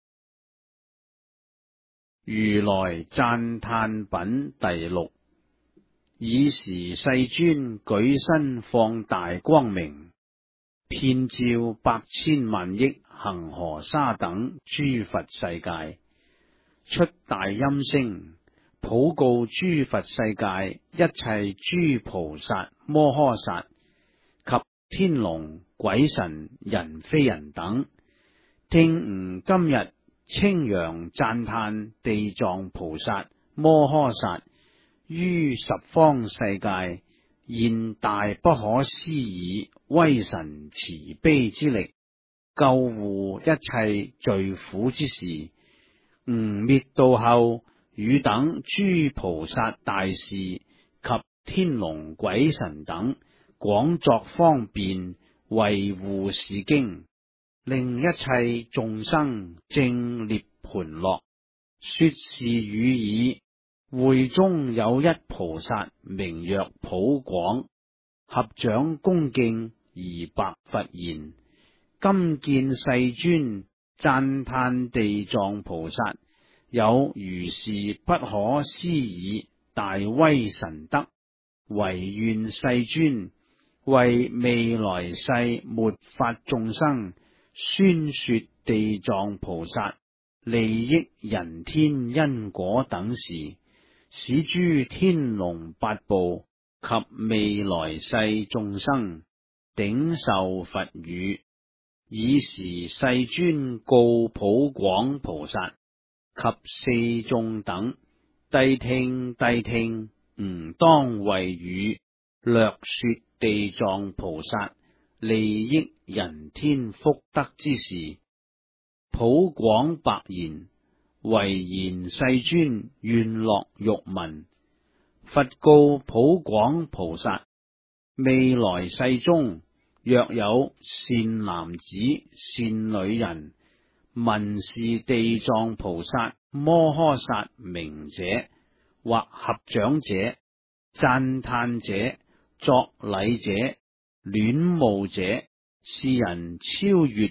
如來讚歎品第6。爾時世尊舉身放大光明，遍照100,000萬億恒河沙等諸佛世界，出大音聲，普告諸佛世界一切諸菩薩摩訶薩及天龍鬼神人非人等，聽吾今日稱揚讚歎地藏菩薩摩訶薩於十方世界現大不可思議威神慈悲之力，救護一切罪苦之事。吾滅度後，汝等諸菩薩大士及天龍鬼神等，廣作方便，維護是經，令一切眾生證涅槃樂。說是語已。會中有一菩薩名曰普廣，合掌恭敬而白佛言：今見世尊讚歎地藏菩薩有如是不可思議大威神德，唯願世尊為未來世末法眾生宣說地藏菩薩利益人天因果等事，使諸天龍八部及未來世眾生頂受佛語。爾時世尊告普廣菩薩及四眾等：諦聽，諦聽，吾當為汝略說地藏菩薩利益人天福德之事。普廣白言：唯然世尊願樂欲聞。佛告普廣菩薩：未來世中，若有善男子、善女人，聞是地藏菩薩摩訶薩名者，或合掌者、讚歎者、作禮者、戀慕者，是人超越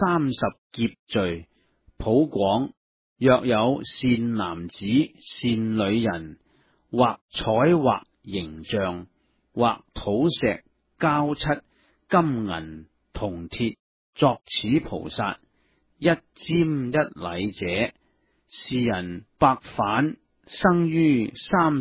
30劫罪。普廣，若有善男子、善女人，或彩畫形象，或土石、膠漆、金銀、銅鐵，作此菩薩一瞻一禮者，是人百返生於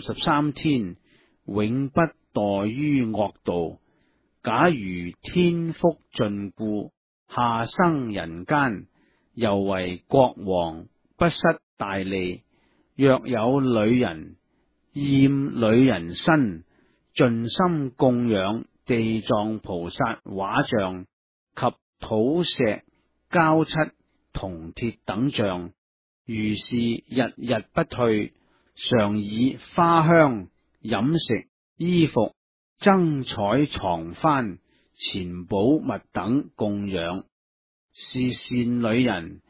33天，永不墮於惡道。假如天福盡故，下生人間，猶為國王，不失大利。若有女人厭女人身，盡心供養地藏菩薩畫像及土石、膠漆、銅鐵等像，如是日日不退，常以花香、飲食、衣服、增彩床幡、錢寶物等供養。是善女人，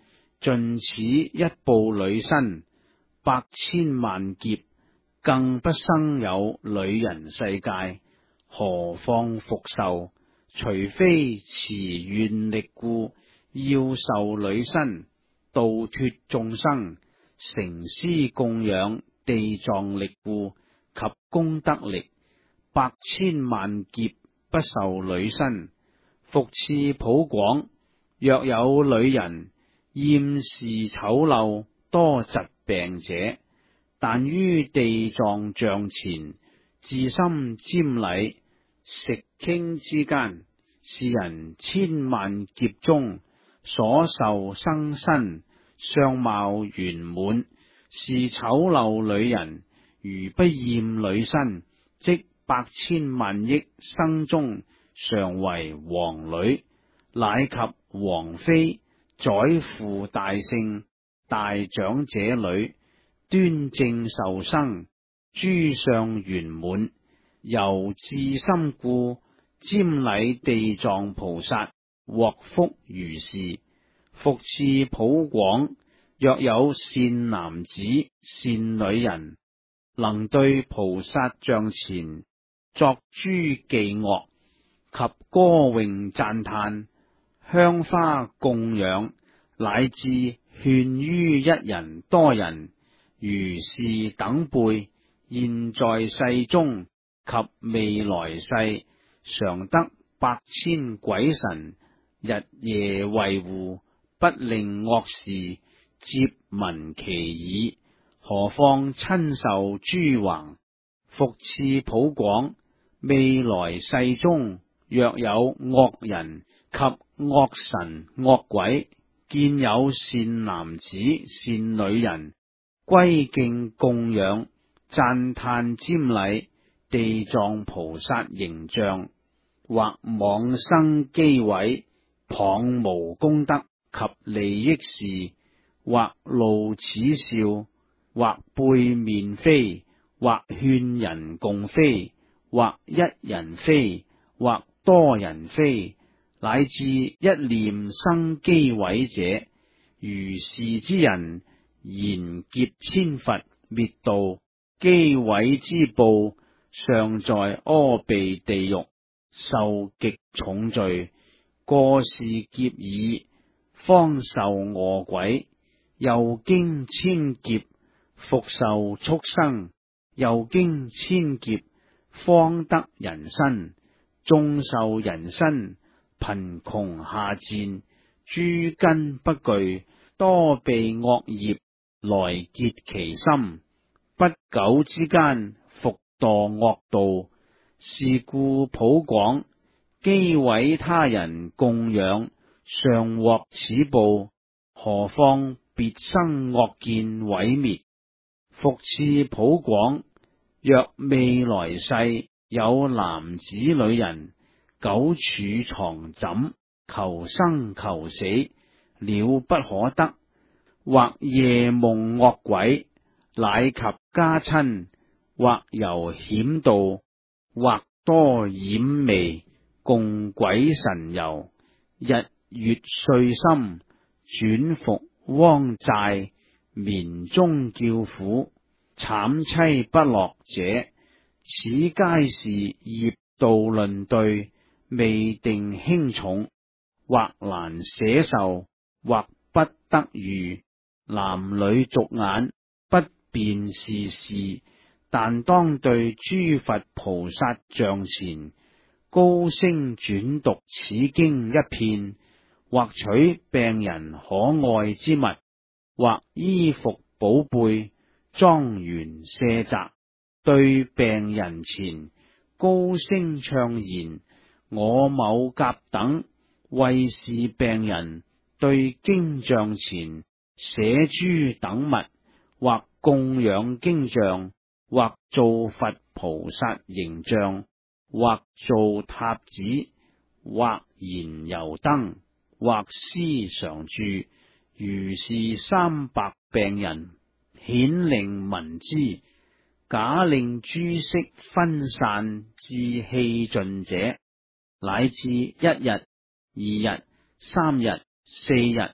盡此一部女身，百千萬劫，更不生有女人世界，何況復受？除非持願力故，要受女身，度脫眾生，成施供養地藏力故及功德力，百千萬劫不受女身。復次普廣，若有女人厭視醜陋多疾病者，但於地藏像前自心瞻禮，食頃之間，是人千萬劫中所受生身，相貌圓滿，是醜陋女人，如不厭女身，即百千萬億生中常為王女，乃及王妃、宰父大聖、大長者女，端正受生，諸相圓滿，由至心故，瞻禮地藏菩薩，獲福如是。復次普廣，若有善男子、善女人，能對菩薩像前作諸伎樂及歌詠讚歎，香花供養，乃至勸於一人多人，如是等輩，現在世中及未來世，常得百千鬼神日夜衛護，不令惡事接聞其耳，何況親受諸橫？復次普廣，未來世中，若有惡人及惡神惡鬼，見有善男子善女人，歸敬供養讚歎瞻禮地藏菩薩形象，或妄生譏毀，謗無功德及利益事，或露齒笑，或背面非，或勸人共非，或一人非，或多人非，乃至一念生譏毀者，如是之人，賢劫千佛滅度，譏毀之報，尚在阿鼻地獄受極重罪，過是劫已，方受餓鬼，又經千劫復受畜生，又經千劫方得人身，縱受人身，貧窮下賤，諸根不具，多被惡業來結其心，不久之間復墮惡道。是故普廣，譏毀他人供養，尚獲此報，何況別生惡見毀滅？復次普廣，若未來世有男子女人，久處床枕，求生求死，了不可得，或夜夢惡鬼，乃及家親，或遊險道，或多染媚，共鬼神遊，日月歲深，轉復汪寨，眠中叫苦，慘淒不樂者，此皆是業道論對，未定輕重，或難捨受，或不得遇，男女俗眼不辨是事，但當對諸佛菩薩像前，高聲轉讀此經一遍，或取病人可愛之物，或衣服寶貝莊嚴舍宅，對病人前高聲唱言：我某甲等為是病人，對經像前捨諸等物，或供養經像，或造佛菩薩形象，或造塔子，或燃油燈，或施常住，如是300病人，顯令聞之，假令諸色分散至氣盡者，乃至1日、2日、3日、4日，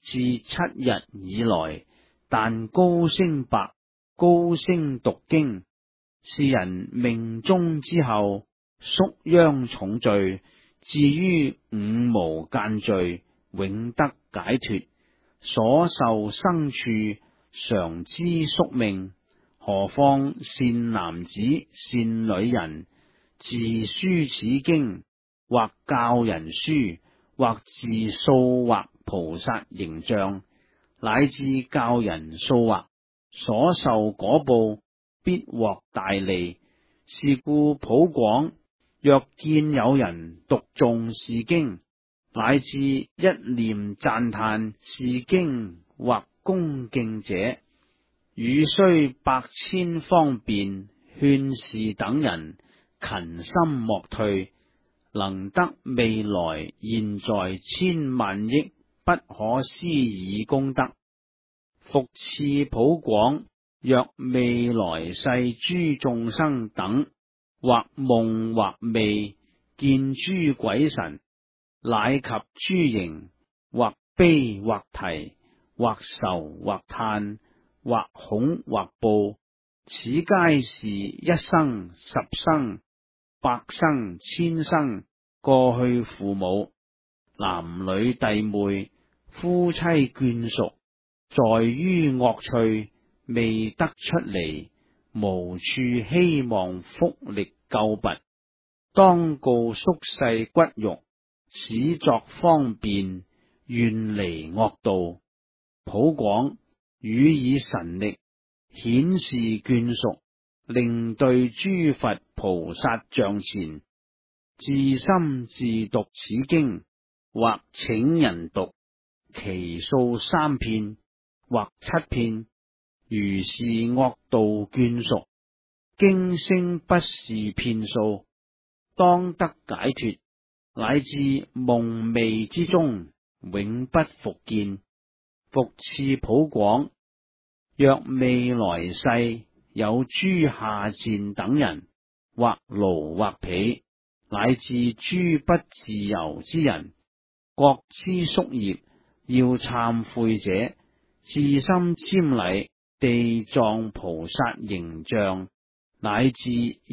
至7日以來，但高聲白、高聲讀經，是人命終之後，宿殃重罪，至於五無間罪，永得解脫。所受生處，常知宿命，何況善男子、善女人，自書此經，或教人書，或自塑畫菩薩形象，乃至教人塑畫，所受果報必獲大利。是故普廣若見有人讀誦是經，乃至一念讚歎是經或恭敬者，汝須百千方便勸示等人，勤心莫退，能得未來現在千萬億不可思議功德。復次普廣，若未來世諸眾生等，或夢或寐見諸鬼神，乃及諸形，或悲或啼，或愁或嘆，或恐或怖，此皆是一生、十生、百生、千生過去父母、男女弟妹、夫妻眷屬，在於惡趣未得出離，無處希望福力救拔，當告宿世骨肉，始作方便，願離惡道。普廣予以神力顯示眷屬，令對諸佛菩薩像前，自心自讀此經，或請人讀，其數3遍或7遍。如是惡道眷屬，經聲不是遍數，當得解脫，乃至夢寐之中，永不復見。復次普廣，若未來世有諸下賤等人，或奴或婢，乃至諸不自由之人，各之宿業，要懺悔者，至心瞻禮地藏菩薩形象，乃至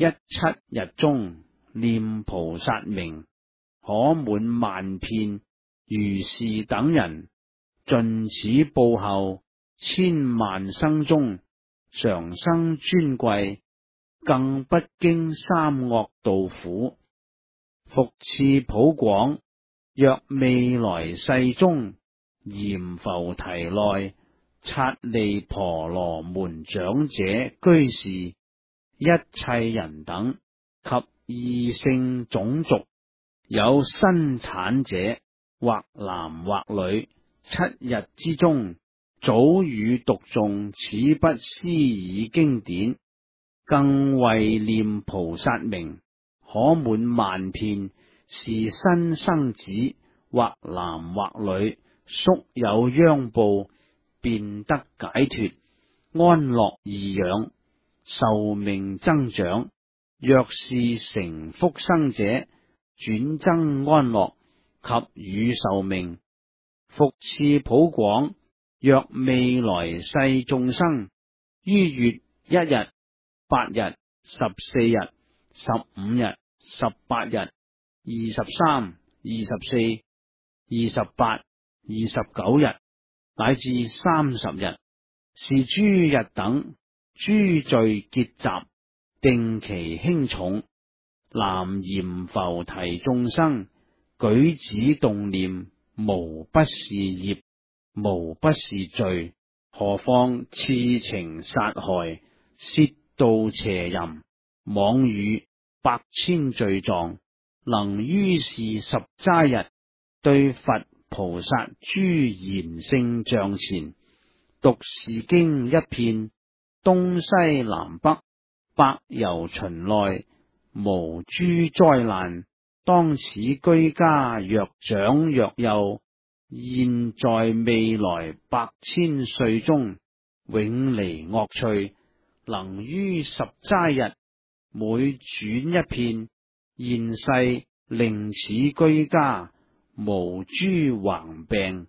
17日中念菩薩名，可滿萬遍。如是等人，盡此報後，千萬生中，常生尊貴，更不經三惡道苦。復次普廣，若未來世中，閻浮提內剎利婆羅門長者居士，一切人等及異性種族，有生產者，或男或女，7日之中，早與讀誦此不思議經典，更為念菩薩名，可滿萬遍。是新生子，或男或女，宿有殃報，便得解脫，安樂頤養，壽命增長。若是成福生者，轉增安樂及與壽命。復次普廣，若未來世眾生，於月1日、8日、14日、15日、18日、23、24、28、29日，乃至30日，是諸日等諸罪結集，定其輕重。南閻浮提眾生舉止動念，無不是業，無不是罪，何況刺情殺害、褻盜邪淫、妄語、百千罪狀，能於是10齋日，對佛菩薩諸賢聖像前，讀是經1遍，東西南北百由旬內，無諸災難。當此居家若長若幼，現在未來百千歲中，永離惡趣，能於10齋日，每轉1遍，現世令此居家無諸橫病，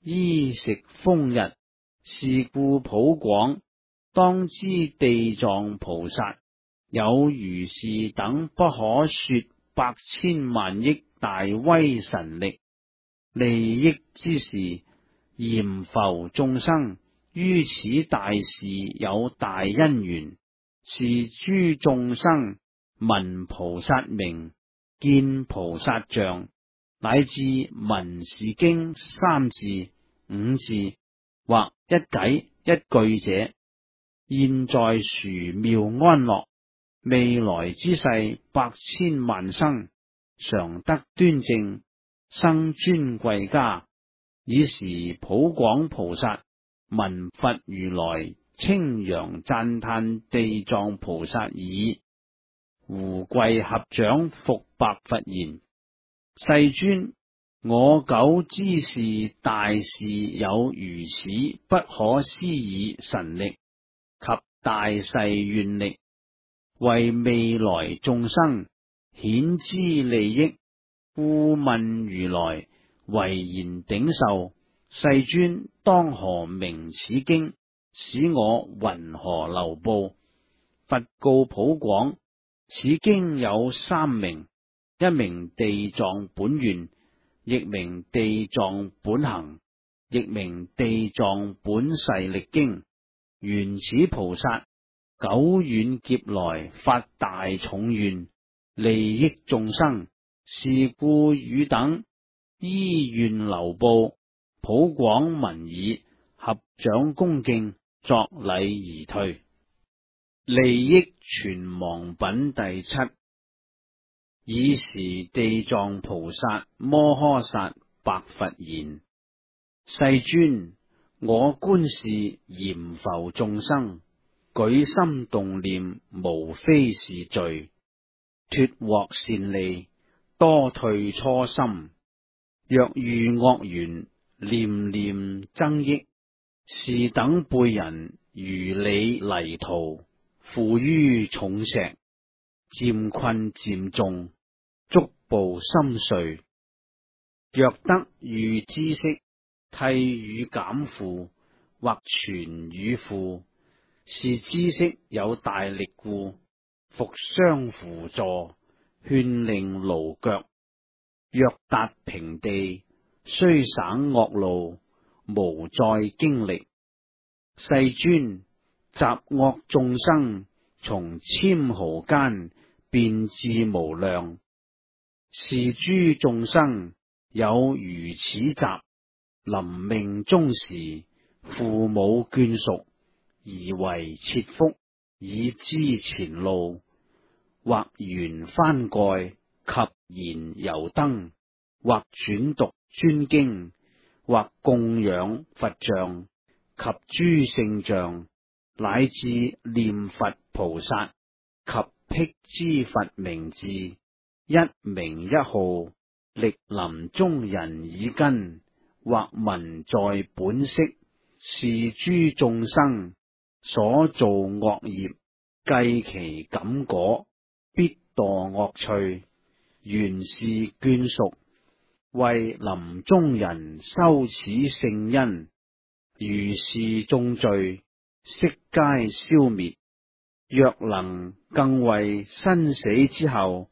衣食豐溢。是故普廣，當知地藏菩薩有如是等不可說百千萬億大威神力，利益之事，閻浮眾生於此大事有大因緣，是諸眾生聞菩薩名，見菩薩像，乃至聞是經3字5字或一偈一句者，現在殊妙安樂，未來之世百千萬生，常得端正，生尊貴家。以時普廣菩薩聞佛如來稱揚讚歎地藏菩薩已，胡跪合掌復白佛言：世尊，我久知是大事有如此不可思議神力及大誓願力，為未來眾生顯之利益，故問如來唯言頂受。世尊當何明此經，使我云何流布？佛告普廣：此經有3名，一名地藏本願，亦名地藏本行，亦名地藏本誓力經。原此菩薩久遠劫來發大重願，利益眾生，是故汝等依願流布。普廣聞已，合掌恭敬，作禮而退。利益存亡品第7。爾時地藏菩薩摩訶薩白佛言：世尊，我觀視閻浮眾生，舉心動念，無非是罪，脫獲善利，多退初心。若遇惡緣，念念增益，是等輩人如履泥途，負於重石，漸困漸重，足步深邃。若得遇知識，替予減負，或傳予付，是知識有大力故，復相輔助，勸令勞腳。若達平地，雖省惡路，無再經歷。世尊，習惡眾生從纖毫間變至無量，是諸眾生有如此習，臨命終時，父母眷屬宜為切腹，以知前路，或懸幡蓋及燃油燈，或轉讀專經，或供養佛像及諸聖像，乃至念佛菩薩及辟支佛名字，一名一號，歷臨終人耳根，或聞在本識，是諸眾生所造惡業，計其感果，必墮惡趣。原是眷屬，為臨終人修此聖因，如是眾罪，悉皆消滅。若能更為生死之後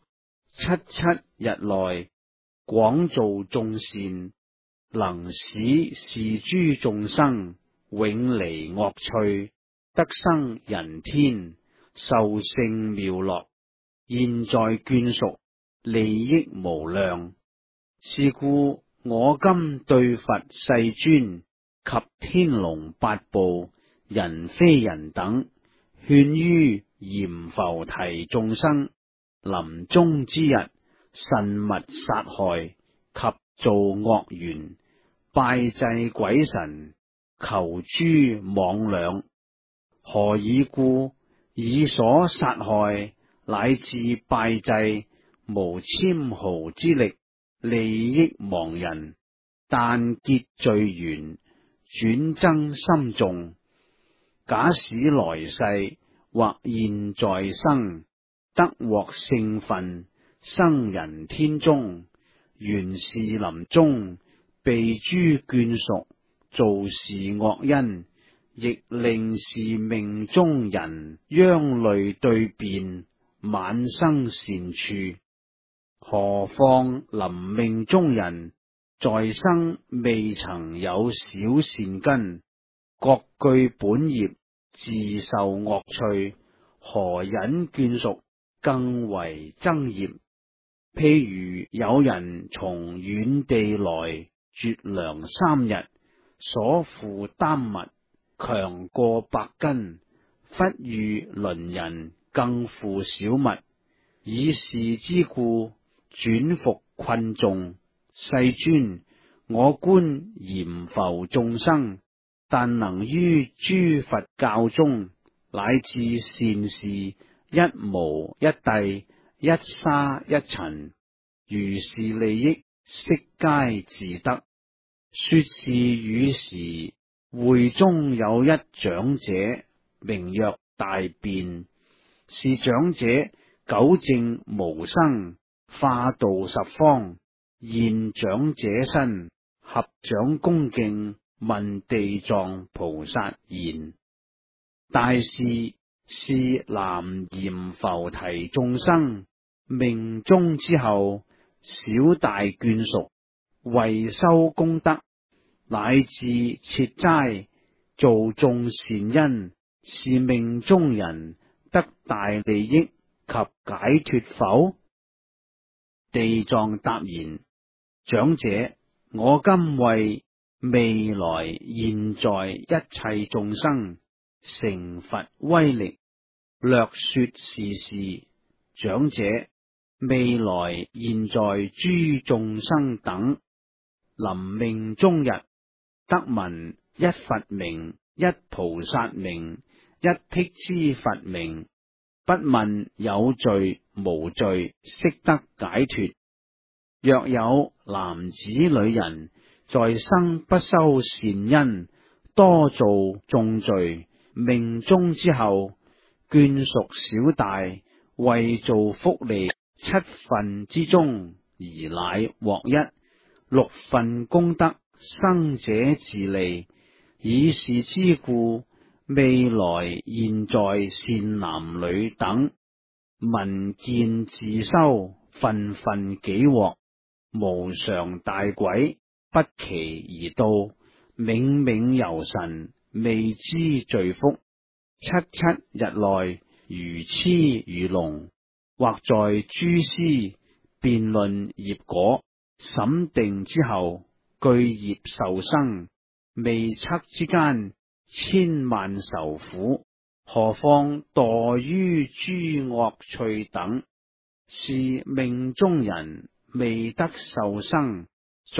7日內廣造眾善，能使是諸眾生永離惡趣，得生人天，受勝妙樂。現在眷屬利益無量，是故我今對佛世尊及天龍八部、人非人等，勸於閻浮提眾生臨終之日，慎勿殺害及造惡緣，拜祭鬼神，求諸魍魎。何以故？以所殺害乃至拜祭，無纖毫之力，利益亡人，但結罪緣，轉增深重。假使來世或現在生，得獲聖分，生人天中，原是臨終被諸眷屬造是惡因，亦令是命中人央慮對辯，晚生善處。何況臨命中人在生未曾有小善根，各據本業，自受惡趣，何忍眷屬，更為增業。譬如有人從遠地來，絕糧3日，所負擔物強過百斤，忽遇鄰人更負小物，以是之故，轉復困眾。世尊，我觀閻浮眾生，但能於諸佛教中，乃至善事，一毛一蒂，一沙一塵，如是利益，悉皆自得。說是語時，會中有一長者，名曰大辯。是長者久證無生，化度十方，現長者身，合掌恭敬，問地藏菩薩言：大士，是南閻浮提眾生命終之後，小大眷屬，為修功德，乃至設齋，做眾善因，是命中人得大利益及解脫否？地藏答言：長者，我今為未來現在一切眾生成佛威力，略說是事。長者，未來現在諸眾生等，臨命終日，得聞一佛名，一菩薩名，一辟支佛名，不問有罪無罪，悉得解脫。若有男子女人，在生不修善因，多做眾罪，命終之後，眷屬小大，為做福利，7分之中，而乃獲1，6分功德，生者自利。以是之故，未來現在善男女等，聞見自修，分分己獲。無常大軌，不期而到，冥冥遊神，未知罪福。7日內，如痴如聾，或在諸師辯論業果，審定之後，具業受生，未測之間，千萬愁苦。何況墮於諸惡趣等，是命中人未得受生，在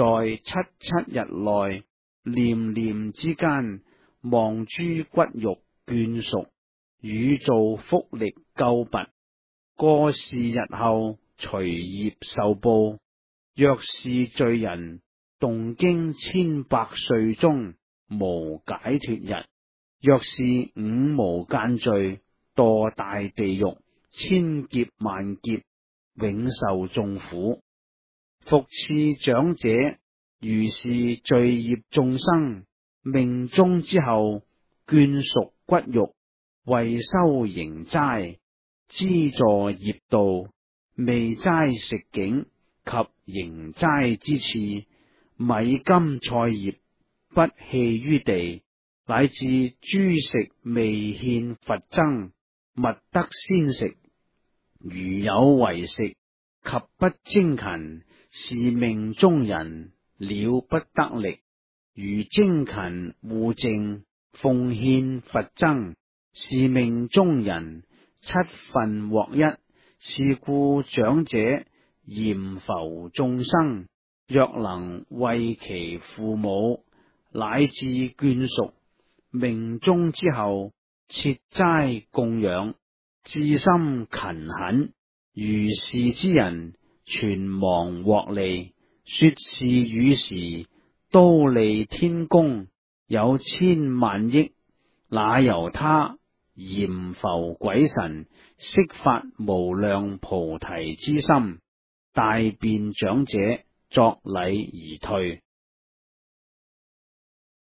7日內，念念之間，望諸骨肉眷屬，與造福力救拔。過是日後，隨業受報。若是罪人，動經千百歲中，無解脫日；若是5無間罪，墮大地獄，千劫萬劫，永受眾苦。復次長者，如是罪業眾生，命終之後，眷屬骨肉，為修營齋，資助業道，未齋食境及營齋之次，米金菜葉不棄於地，乃至諸食未獻佛僧，勿得先食。如有違食及不精勤，是命中人了不得力。如精勤護淨奉獻佛僧，是命中人7分獲1。是故長者閻浮眾生，若能為其父母乃至眷屬，命終之後設齋供養，至心勤懇，如是之人，全亡獲利。說是語時，忉利天宮有千萬億，那由他閻浮鬼神悉發無量菩提之心。大辯長者作禮而退。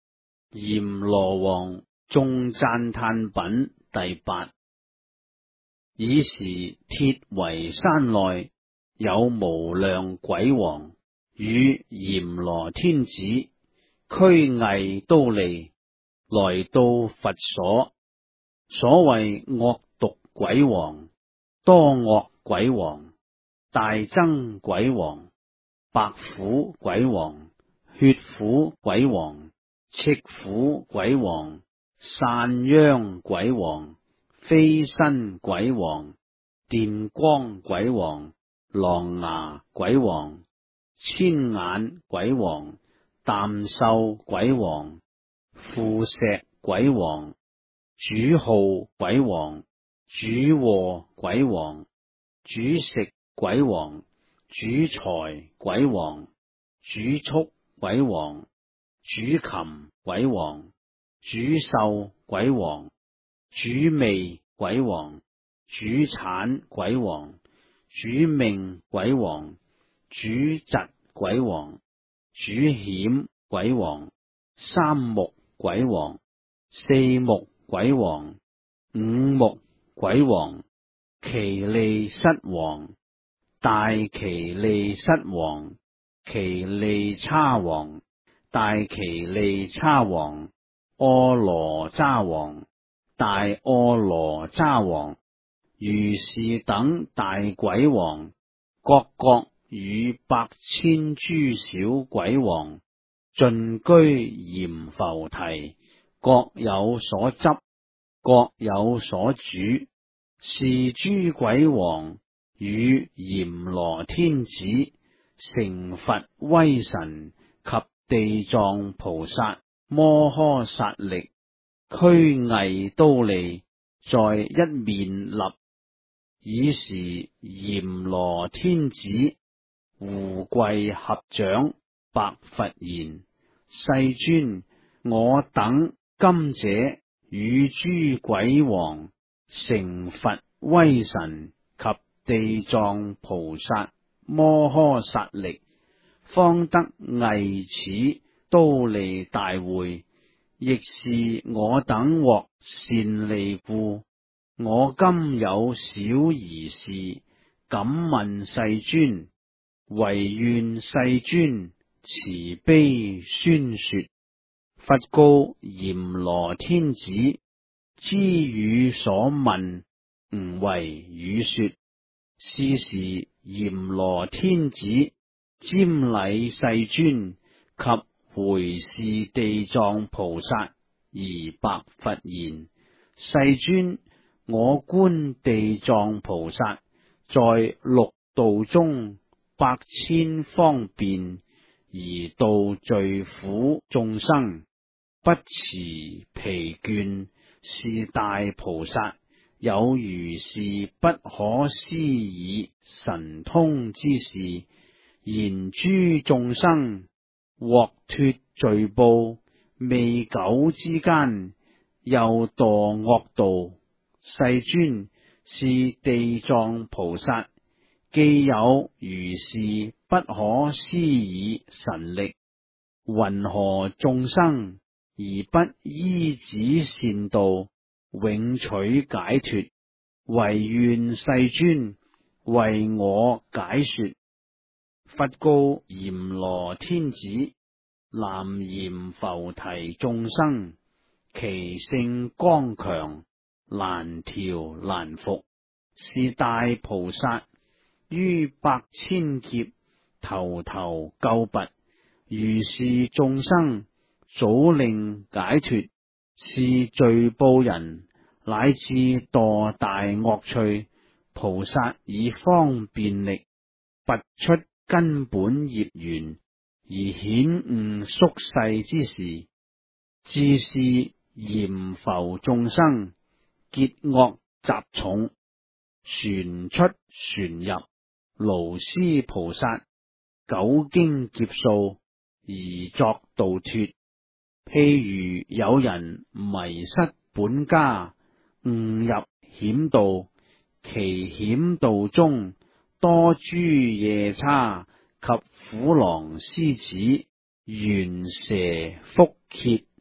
閻羅王眾讚歎品第八。爾時鐵圍山內有無量鬼王與閻羅天子俱詣都利，來到佛所。所謂惡毒鬼王、多惡鬼王、大憎鬼王、白虎鬼王、血虎鬼王、赤虎鬼王、散殃鬼王、飛身鬼王、電光鬼王、狼牙鬼王、千眼鬼王、淡獸鬼王、負石鬼王、主號鬼王、主禍鬼王、主食鬼王、主財鬼王、主畜鬼王、主禽鬼王、主獸鬼王、主味鬼王、主產鬼王、主命鬼王、主疾鬼王、主險鬼王、三目鬼王、四目鬼王、五目鬼王、奇利失王、大奇利失王、奇利叉王、大奇利叉王、阿羅渣王、大阿羅渣王，如是等大鬼王，各與百千諸小鬼王，盡居閻浮提，各有所執，各有所主。是諸鬼王與閻羅天子、成佛威神及地藏菩薩摩訶薩力，俱詣都利，在一面立。爾時閻羅天子胡跪合掌，白佛言：世尊，我等今者與諸鬼王、成佛威神及地藏菩薩摩訶薩力，方得詣此都利大會，亦是我等獲善利故。我今有小兒事，敢問世尊，唯願世尊慈悲宣說。佛告閻羅天子：知汝所問，吾為汝說。是時閻羅天子瞻禮世尊及回視地藏菩薩，而白佛言：世尊，我觀地藏菩薩在六道中百千方便，而度罪苦眾生，不辭疲倦。是大菩薩有如是不可思議神通之事，言諸眾生獲脫罪報，未久之間又墮惡道。世尊，是地藏菩薩既有如是不可思議神力，云何眾生而不依止善道，永取解脫？唯願世尊為我解說。佛告閻羅天子：南閻浮提眾生，其性剛強，難調難伏。是大菩薩於百千劫，頭頭救拔，如是眾生早令解脫。是罪報人，乃至墮大惡趣，菩薩以方便力拔出根本業緣，而顯悟宿世之時，自是閻浮眾生結惡習重，旋出旋入，勞師菩薩久經劫數，而作度脫。譬如有人迷失本家，誤入險道，其險道中多諸夜叉及虎狼獅子、猿蛇蝮蠍，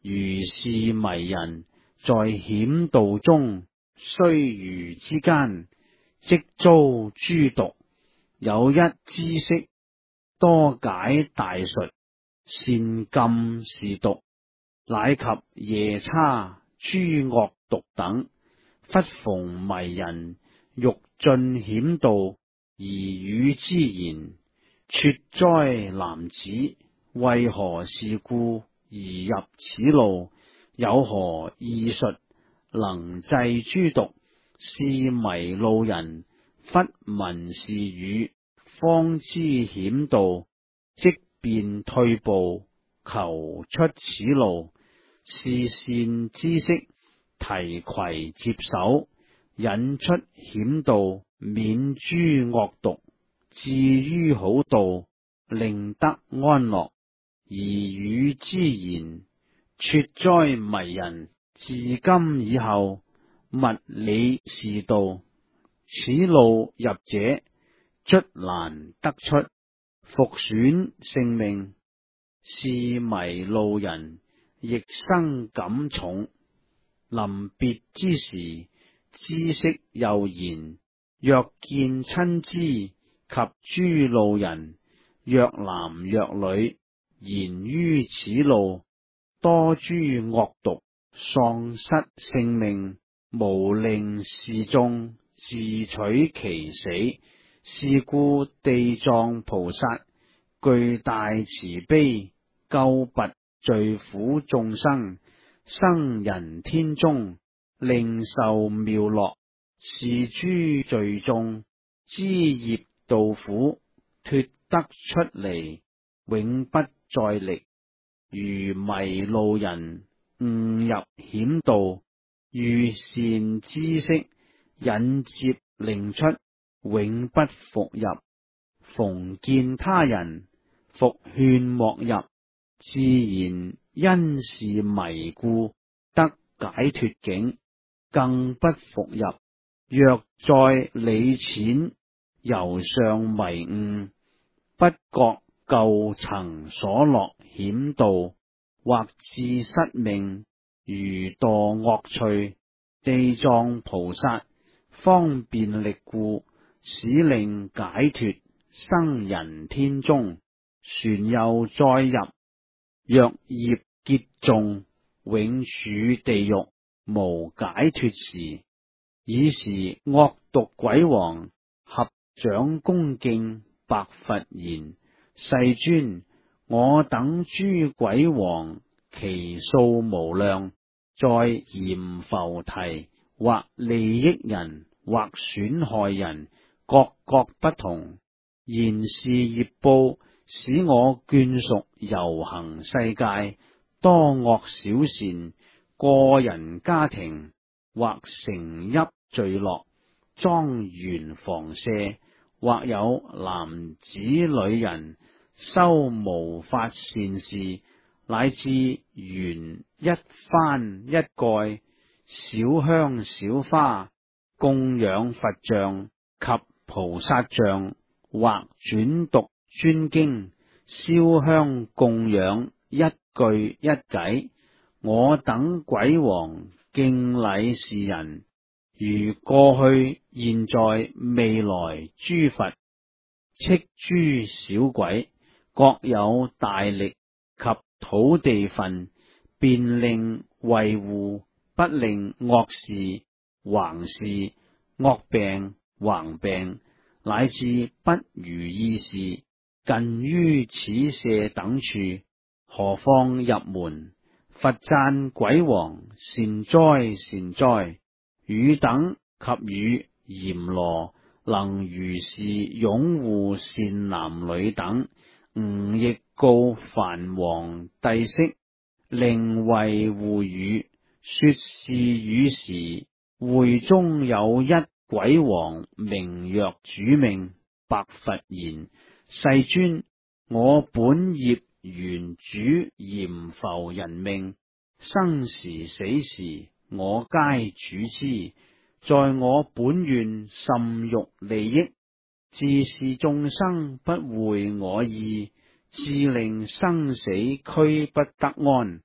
如是迷人，在險道中，須臾之間，即遭諸毒。有一知識，多解大術，善禁是毒，乃及夜叉、諸惡毒等。忽逢迷人，欲進險道，而與之言：撮哉男子，為何是故而入此路？有何異術能制諸毒？是迷路人，忽聞是語，方知險道，即便退步，求出此路。是善知識，提携接手，引出險道，免諸惡毒，至於好道，令得安樂。而與之言：撮哉迷人，自今以後，勿理是道。此路入者，卒難得出，復損性命。是迷路人，亦生感重。臨別之時，知識又言：若見親知及諸路人，若男若女，言於此路，多諸惡毒，喪失性命，無令是眾，自取其死。是故地藏菩薩具大慈悲，救拔罪苦眾生，生人天中，令受妙樂。是諸罪眾，知業道苦，脫得出離，永不再歷。如迷路人，誤入險道，遇善知識，引接令出，永不復入。逢見他人，復勸莫入。自然因是迷故，得解脫境，更不復入。若再理淺，猶尚迷誤，不覺舊曾所落險道，或致失命，如墮惡趣。地藏菩薩方便力故，使令解脫，生人天中，船又再入。若業結重，永處地獄，無解脫時。爾時惡毒鬼王合掌恭敬，白佛言：世尊，我等諸鬼王，其數無量，在閻浮提，或利益人，或損害人，各各不同。然是業報，使我眷屬遊行世界，多惡少善，個人家庭，或城邑聚落，莊園房舍，或有男子女人，修無法善事，乃至緣一幡一蓋，小香小花，供養佛像及菩薩像，或轉讀專經，燒香供養，一句一偈。我等鬼王敬禮是人，如過去、現在、未來諸佛，斥諸小鬼，各有大力及土地分，便令衛護，不令惡事、橫事、惡病、橫病，乃至不如意事，近於此舍等處。何況入門？佛讚鬼王善哉善哉，汝等及與閻羅能如是擁護善男女等。吾亦告梵王帝釋，令衛護汝。說是語時，會中有一鬼王，名曰主命。白佛言：世尊，我本業緣主閻浮人命，生時死時，我皆主之。在我本願甚欲利益，自是眾生不會我意，致令生死俱不得安。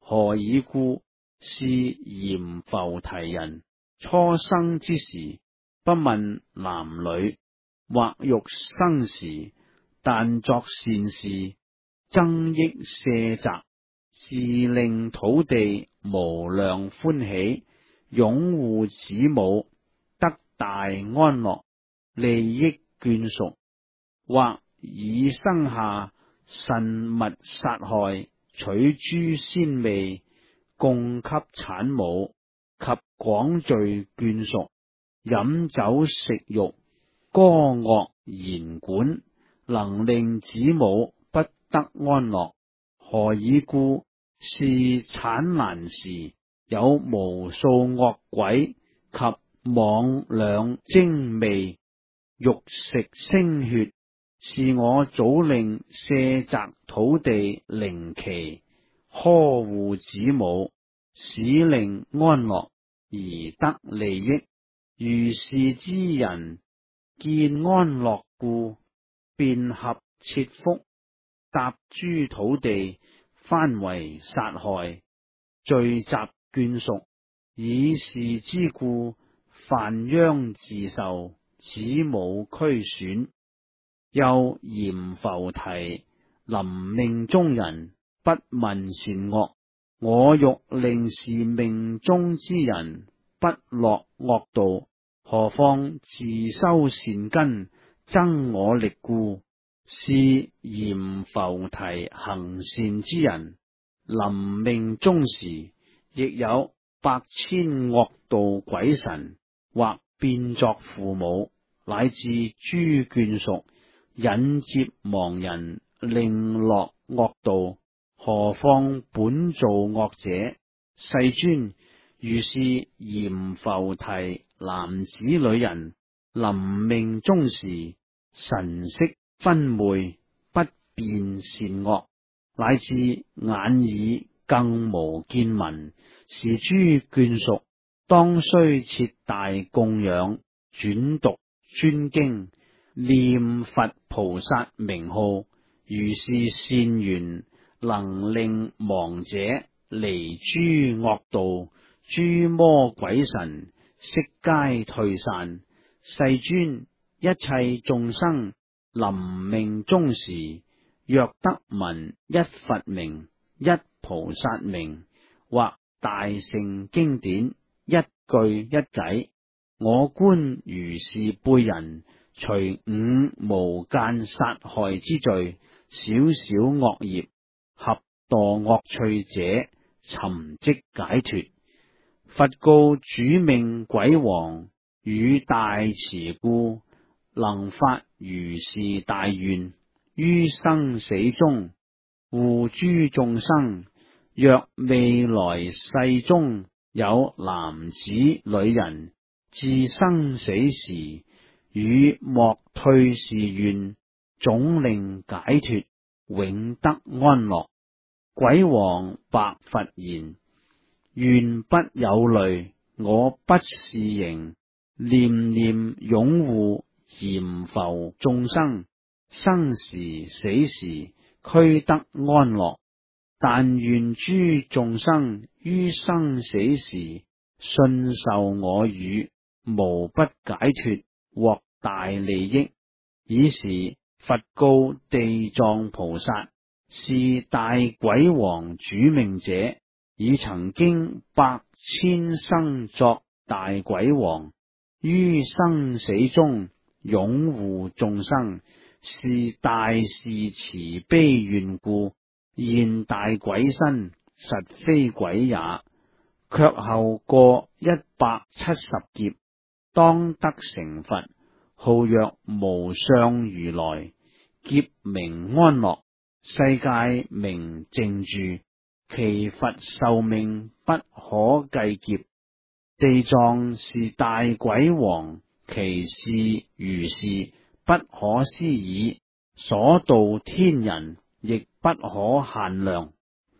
何以故？是閻浮提人初生之時，不問男女，或欲生時，但作善事，增益舍宅，自令土地無量歡喜，擁護子母，得大安樂，利益眷屬，或以生下慎勿殺害，取諸鮮味，供給產母及廣聚眷屬，飲酒食肉，歌樂弦管，能令子母不得安樂。何以故？是產難時，有無數惡鬼及魍魎精魅，欲食精血，是我早令舍宅土地靈奇，呵護子母，使令安樂，而得利益。如是之人，見安樂故，便合切腹，踏諸土地，翻為殺害，聚集眷屬。以是之故，犯殃自受，子母俱損。又閻浮提臨命終人，不問善惡。我欲令是命終之人不落惡道，何況自修善根，增我力故。是閻浮提行善之人，臨命終時，亦有百千惡道鬼神，或變作父母，乃至諸眷屬，引接亡人，令落惡道。何況本造惡者？世尊，如是閻浮提男子女人，臨命終時，神色昏昧，不辨善惡，乃至眼耳更無見聞。是諸眷屬，當須設大供養，轉讀專經，念佛菩薩名號。如是善緣，能令亡者離諸惡道，諸魔鬼神悉皆退散。世尊，一切眾生臨命終時，若得聞一佛名、一菩薩名，或大乘經典一句一偈，我觀如是輩人，除五無間殺害之罪，小小惡業，合墮惡趣者，尋即解脫。佛告主命鬼王，與大慈故，能發如是大願，於生死中護諸眾生。若未來世中有男子女人，至生死時，與莫退是願，總令解脫，永得安樂。鬼王白佛言：願不有慮，我不是形，念念擁護閻浮眾生，生時死時，俱得安樂。但願諸眾生於生死時，信受我語，無不解脫，獲大利益。爾時佛告地藏菩薩：是大鬼王主命者，已曾經百千生作大鬼王，於生死中擁護眾生，是大士慈悲願故。現大鬼身，實非鬼也。卻後過170劫，當得成佛，號曰無上如來。劫名安樂，世界名淨住。其佛壽命不可計劫。地藏是大鬼王，其事如是，不可思議。所度天人，亦不可限量。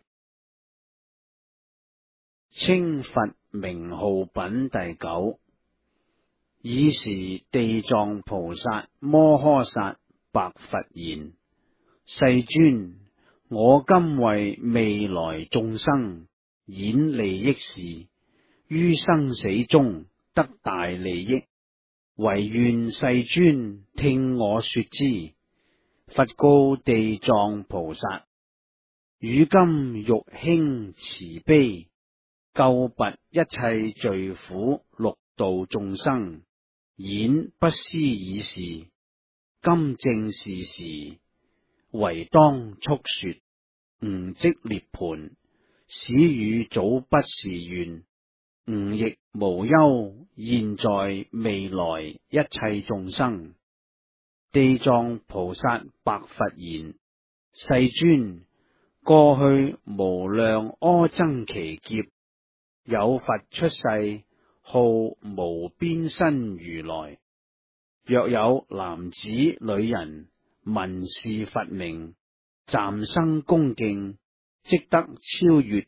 稱佛名號品第9。爾時地藏菩薩摩訶薩白佛言：世尊，我今為未來眾生演利益事，於生死中得大利益，唯願世尊聽我說之。佛告地藏菩薩：汝今欲興慈悲，救拔一切罪苦，六道眾生，演不思議事。今正是時，唯當速說，吾即涅槃，使汝早不是願。吾亦無憂現在未來一切眾生。地藏菩薩白佛言：世尊，過去無量阿僧祇劫，有佛出世，號無邊身如來。若有男子女人聞是佛名，暫生恭敬，即得超越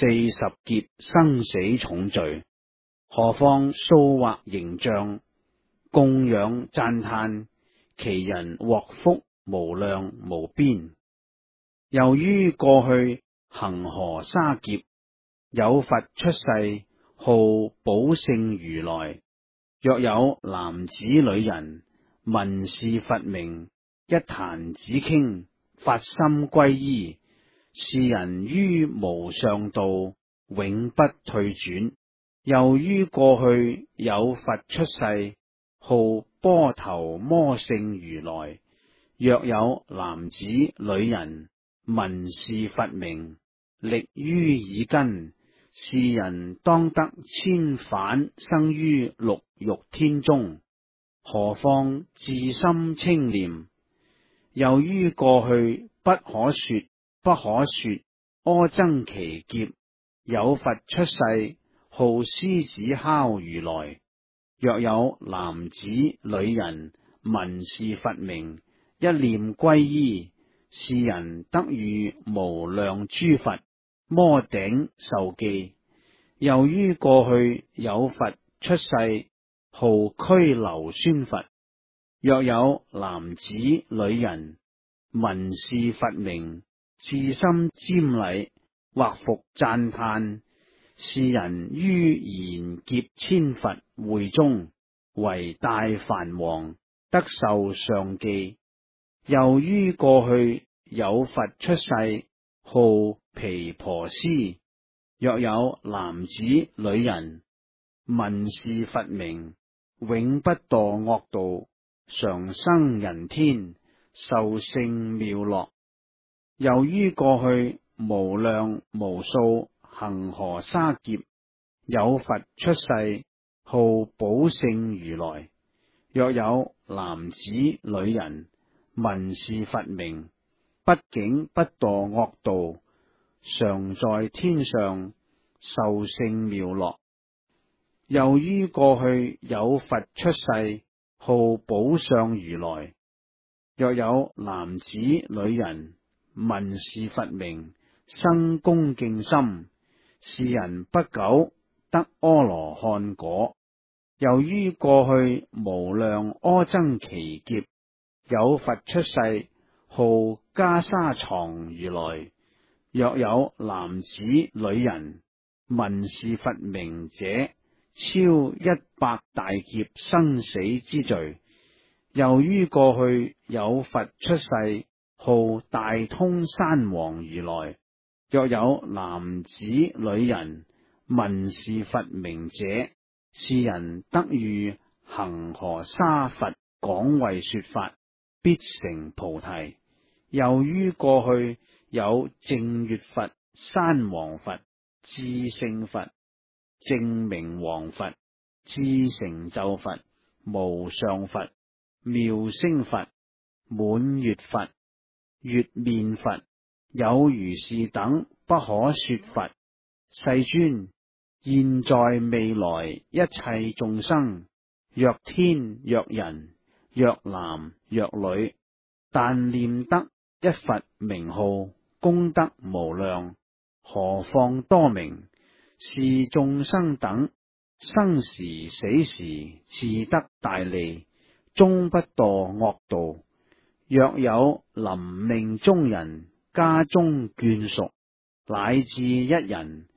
40劫生死重罪。何況塑畫形象，供養讚歎，其人獲福無量無邊。由於過去恒河沙劫，有佛出世，號寶勝如來。若有男子女人聞是佛名，一彈指傾，發心皈依，是人於無上道，永不退轉。又於過去有佛出世，號波頭摩勝如來。若有男子女人聞是佛名，力於耳根，是人當得千返生於六欲天中。何況自心清念。由於過去不可說阿僧祇劫，有佛出世，號獅子吼如來。若有男子女人聞是佛名，一念皈依，是人得遇無量諸佛摩頂授記。由於過去有佛出世，號拘留孫佛。若有男子女人聞是佛名，至心瞻禮或復讚歎，是人於賢劫千佛會中，為大梵王，得受上記。又於過去有佛出世，號毗婆尸。若有男子女人聞是佛名，永不墮惡道，常生人天，受勝妙樂。由於過去無量無數恒河沙劫，有佛出世，號寶勝如來。若有男子女人聞是佛名，不竟不墮惡道，常在天上受勝妙樂。由於過去有佛出世，號寶相如來。若有男子女人聞是佛名，生恭敬心，是人不久得阿羅漢果。由於過去無量阿僧祇劫，有佛出世，號袈裟床如來。若有男子女人聞是佛名者，超100大劫生死之罪。由於過去有佛出世，號大通山王如來。若有男子女人聞是佛名者，是人得遇恒河沙佛廣為說法，必成菩提。由於過去有淨月佛、山王佛、智勝佛、淨明王佛、智成就佛、無上佛、妙聲佛、滿月佛、月面佛，有如是等不可說佛。世尊，現在未來一切眾生，若天若人，若男若女，但念得一佛名號，功德無量，何況多名。是眾生等生時死時，自得大利，終不墮惡道。若有臨命終人，家中眷屬，乃至一人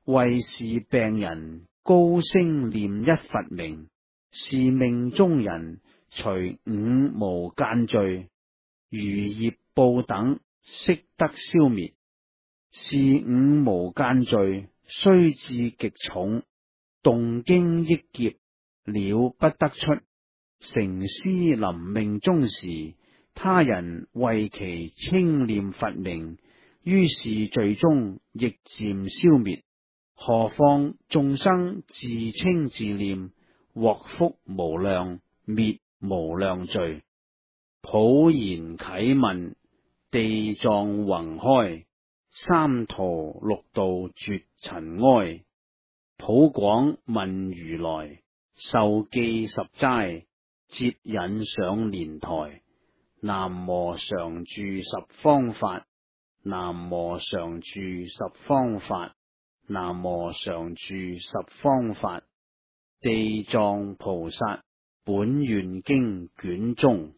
為是病人高聲念一佛名，是命中人除五無間罪，餘業報等悉得消滅。是五無間罪雖至極重，動經億劫了不得出。成師臨命終時，他人為其稱念佛名，於是罪中亦漸消滅。何況眾生自稱自念，獲福無量，滅無量罪。普賢啟問，地藏宏開，三途六道絕塵埃。普廣問如來，受記十齋，接引上蓮台。南無常住十方法，南無常住十方法，南無常住十方法。地藏菩薩本願經卷中。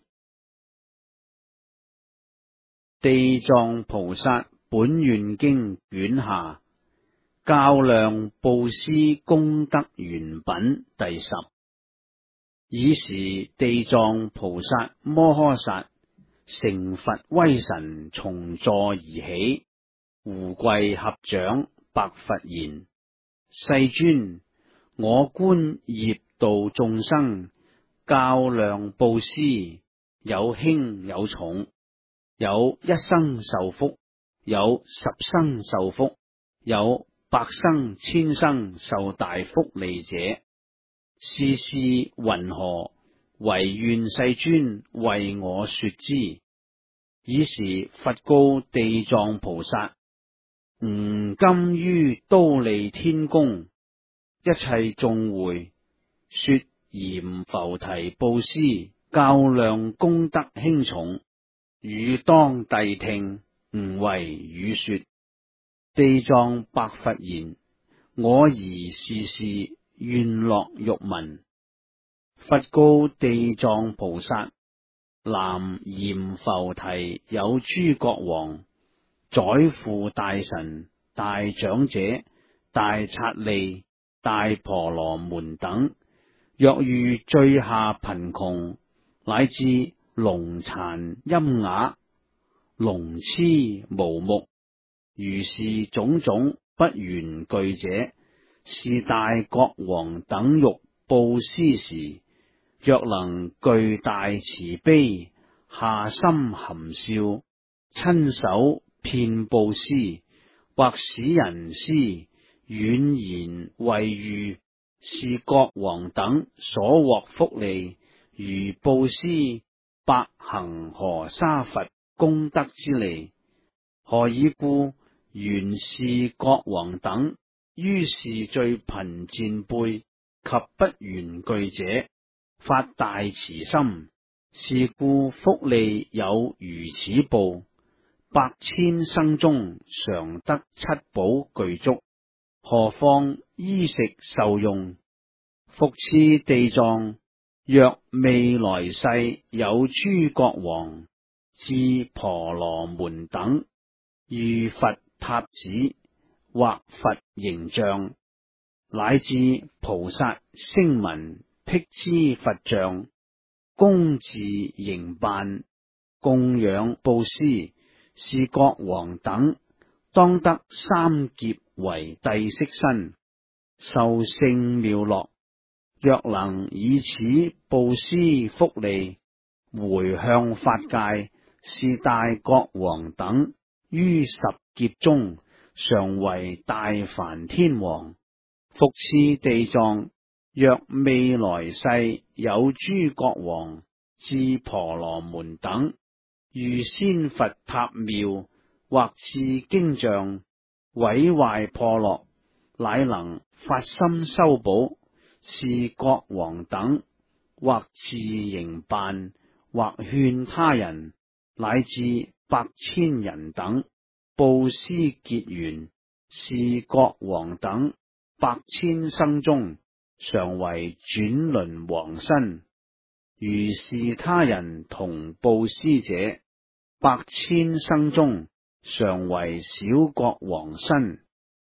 地藏菩薩本願經卷下，較量布施功德圓品第10。爾時地藏菩薩摩訶薩成佛威神從座而起，胡跪合掌，白佛言：世尊，我觀業度眾生，較量布施，有輕有重，有一生受福，有10生受福，有100生千生受大福利者，是事云何？唯願世尊為我說之。爾時佛告地藏菩薩：吾今於忉利天宮，一切眾會，說閻浮提布施，較量功德輕重，汝當諦聽，吾為汝說。地藏白佛言：我宜是事，願樂欲聞。佛告地藏菩薩：南閻浮提有諸國王、宰父大臣、大長者、大剎利、大婆羅門等，若遇最下貧窮，乃至聾殘瘖啞、聾癡無目，如是種種不緣具者，是大國王等欲布施時，若能具大慈悲，下心含笑，親手遍布施，或使人施，婉言慰喻，是國王等所獲福利，如布施百恒河沙佛功德之利。何以故？原是國王等於是最貧賤輩及不緣具者，發大慈心，是故福利有如此報。百千生中常得七寶具足，何況衣食受用？復次地藏，若未來世有諸國王、智婆羅門等，遇佛塔子或佛形象，乃至菩薩聲聞辟支佛像，恭自營辦供養布施，是國王等當得三劫為帝釋身，受勝妙樂。若能以此布施福利，回向法界，是大國王等於10劫中常為大梵天王。復次地藏，若未來世有諸國王、智婆羅門等，遇先佛塔廟或賜經像，毀壞破落，乃能發心修補，是國王等或自營辦，或勸他人，乃至百千人等布施結緣，是國王等百千生中常為轉輪王身。如是他人同布施者，百千生中常為小國王身。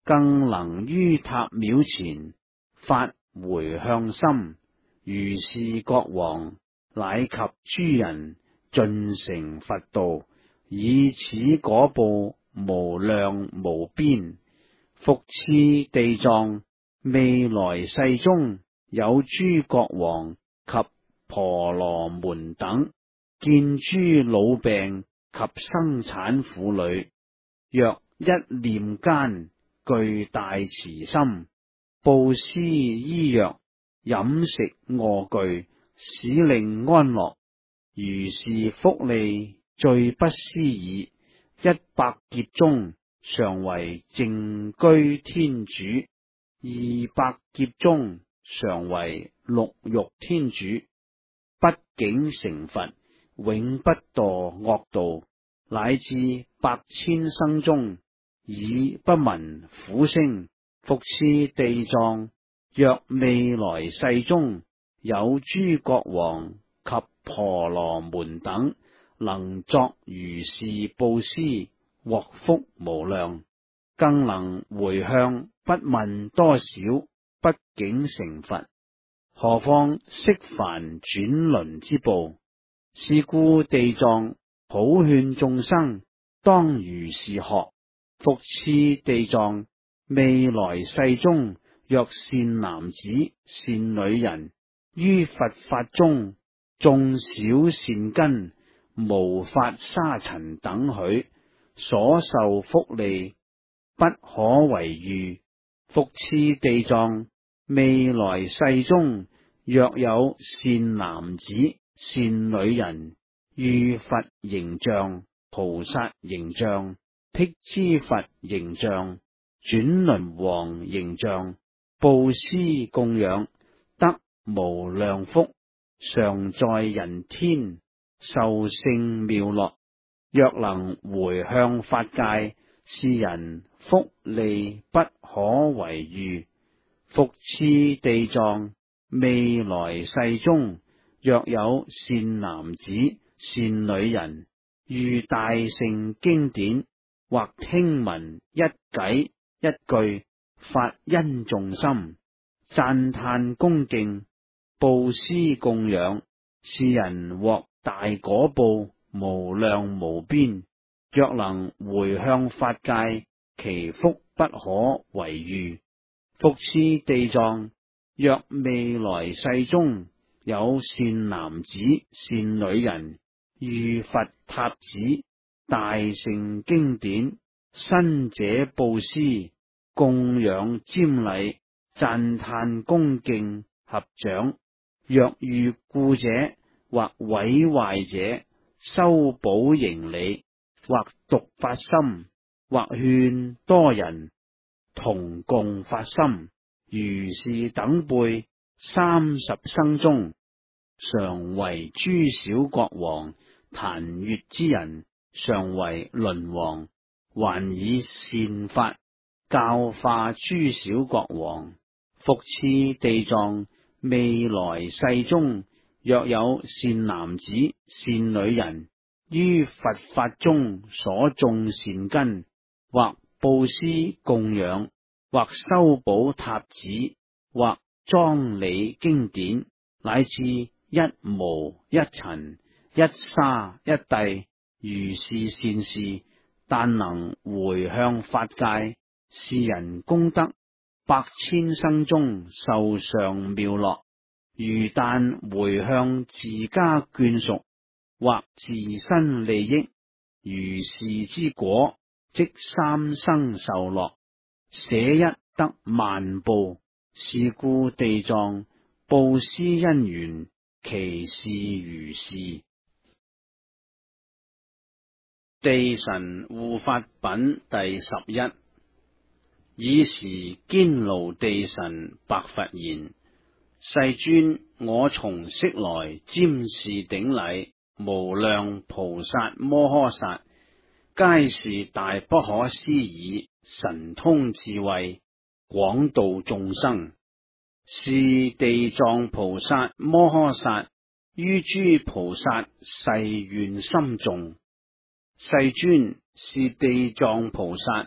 更能於塔廟前發回向心。如是國王乃及諸人盡成佛道，以此果報無量無邊。復次地藏，未來世中有諸國王及婆羅門等，見諸老病及生產婦女，若一念間具大慈心，布施醫藥、飲食臥具，使令安樂。如是福利最不思議。100劫中常為淨居天主，200劫中常為六欲天主。不竟成佛，永不墮惡道，乃至百千生中，已不聞苦聲。復次地藏，若未來世中有諸國王及婆羅門等，能作如是布施，獲福無量，更能回向，不問多少，不竟成佛。何況昔凡轉輪之報？是故地藏普勸眾生，當如是學。復次地藏，未來世中，若善男子、善女人，於佛法中種小善根，無法沙塵等許，所受福利不可為喻。復次地藏，未來世中，若有善男子、善女人，遇佛形象、菩薩形象、辟支佛形象、轉輪王形象，布施供養，得無量福，常在人天，受勝妙樂。若能回向法界，是人福利不可為喻。復次地藏，未來世中，若有善男子、善女人，遇大乘經典，或聽聞一偈一句，發殷重心，讚歎恭敬，布施供養，是人獲大果報，無量無邊。若能回向法界，其福不可為喻。復次地藏，若未來世中有善男子、善女人，遇佛塔寺、大乘經典，新者布施供養瞻禮，讚歎恭敬合掌。若遇故者或毀壞者，修補營理，或獨發心，或勸多人同共發心，如是等輩30生中，常為諸小國王、檀越之人，常為輪王，還以善法教化諸小國王。復次地藏，未來世中，若有善男子、善女人，於佛法中所種善根，或布施供養，或修補塔寺，或莊理經典，乃至一毛一塵、一沙一蒂，如是善事，但能回向法界，是人功德百千生中受上妙樂。如但回向自家眷屬，或自身利益，如是之果，即3生受樂，捨一得萬報。是故地藏布施因緣，其事如是。地神護法品第11。爾時堅牢地神白佛言：世尊，我從昔來瞻視頂禮無量菩薩摩訶薩，皆是大不可思議神通智慧，廣度眾生。是地藏菩薩摩訶薩於諸菩薩誓願深重。世尊，是地藏菩薩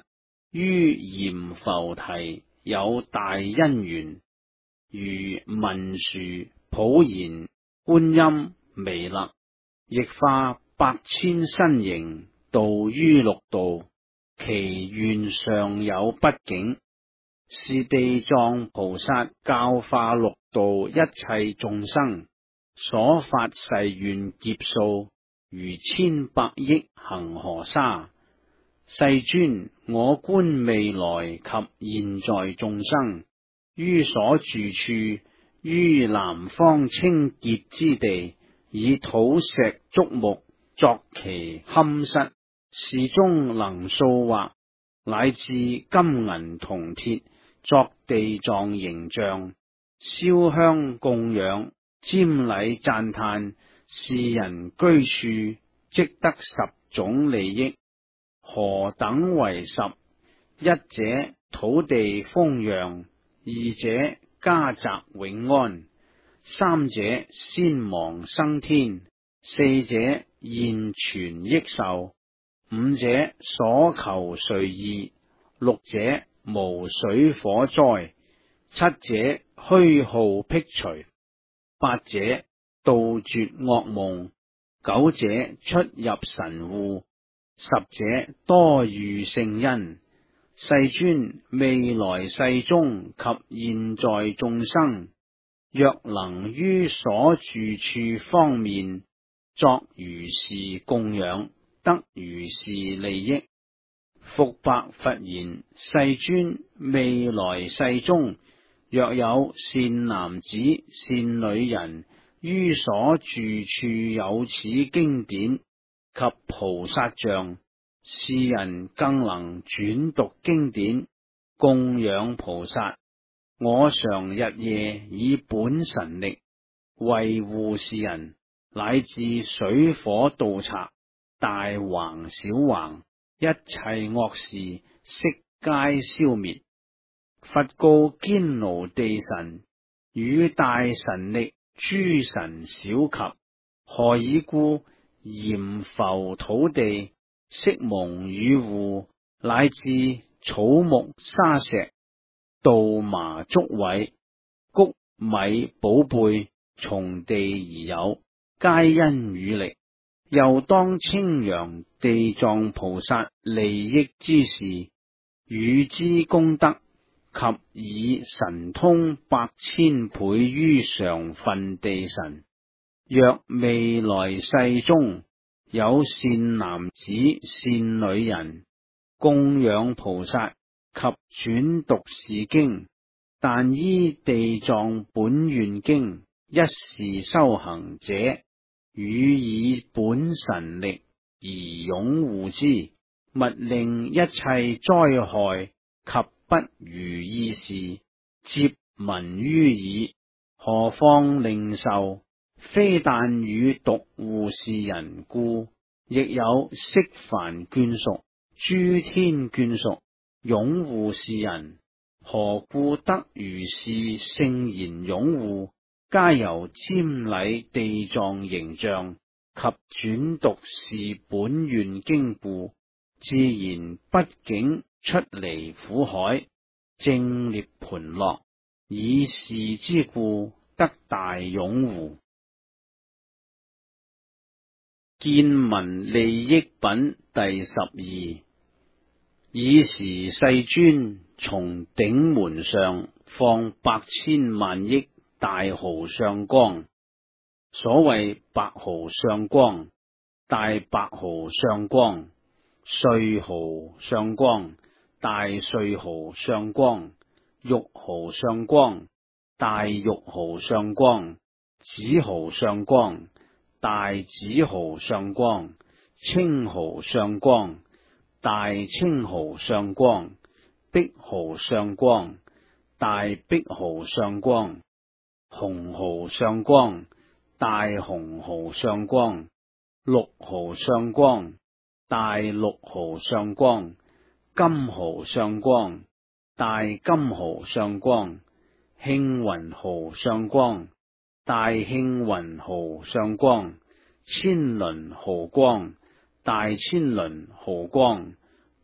於閻浮提有大因緣，如文殊、普賢、觀音、彌勒，亦化百千身形，度於六道，其願尚有不境。是地藏菩薩教化六道一切眾生，所發誓願劫數如千百億恒河沙。世尊，我觀未來及現在眾生，於所住處，於南方清潔之地，以土石竹木作其龕室，是中能塑畫，乃至金銀銅鐵作地藏形象，燒香供養，瞻禮讚歎，是人居處即得10種利益。何等為10？一者土地豐穰，二者家宅永安，三者先亡生天，四者現存益壽，五者所求遂意，六者無水火災，七者虛耗辟除，八者杜絕惡夢，九者出入神戶，十者多遇聖因。世尊，未來世中及現在眾生，若能於所住處方面作如是供養，得如是利益。復白佛言：世尊，未來世中，若有善男子、善女人，於所住處有此經典及菩薩像，是人更能轉讀經典，供養菩薩。我常日夜以本神力維護是人，乃至水火盜賊、大橫小橫，一切惡事悉皆消滅。佛告堅牢地神：與大神力諸神少及，何以故？閻浮土地悉蒙雨護，乃至草木沙石、稻麻竹葦、穀米寶貝，從地而有，皆因雨力。又當稱揚地藏菩薩利益之事，與之功德，及以神通百千倍於常分地神。若未來世中有善男子、善女人，供養菩薩及轉讀是經，但依地藏本願經一時修行者，予以本神力而擁護之，勿令一切災害及不如意事接聞於耳。何況令受？非但與獨護是人故，亦有悉梵眷屬、諸天眷屬擁護是人。何故得如是聖言擁護？皆由瞻禮地藏形象及轉讀是本願經故，自然不竟出離苦海，證涅槃樂。以是之故，得大擁護。見聞利益品第12。爾時世尊從頂門上放百千萬億大毫相光。所謂白毫相光、大白毫相光、穗毫相光、大穗毫相光、玉毫相光、大玉毫相光、紫毫相光、大紫毫相光、青毫相光、大青毫相光、碧毫相光、大碧毫相光、紅毫相光、大紅毫相光、綠毫相光、大綠毫相光、金毫相光、大金毫相光、慶雲毫相光、大慶雲毫相光、千輪毫光、大千輪毫光、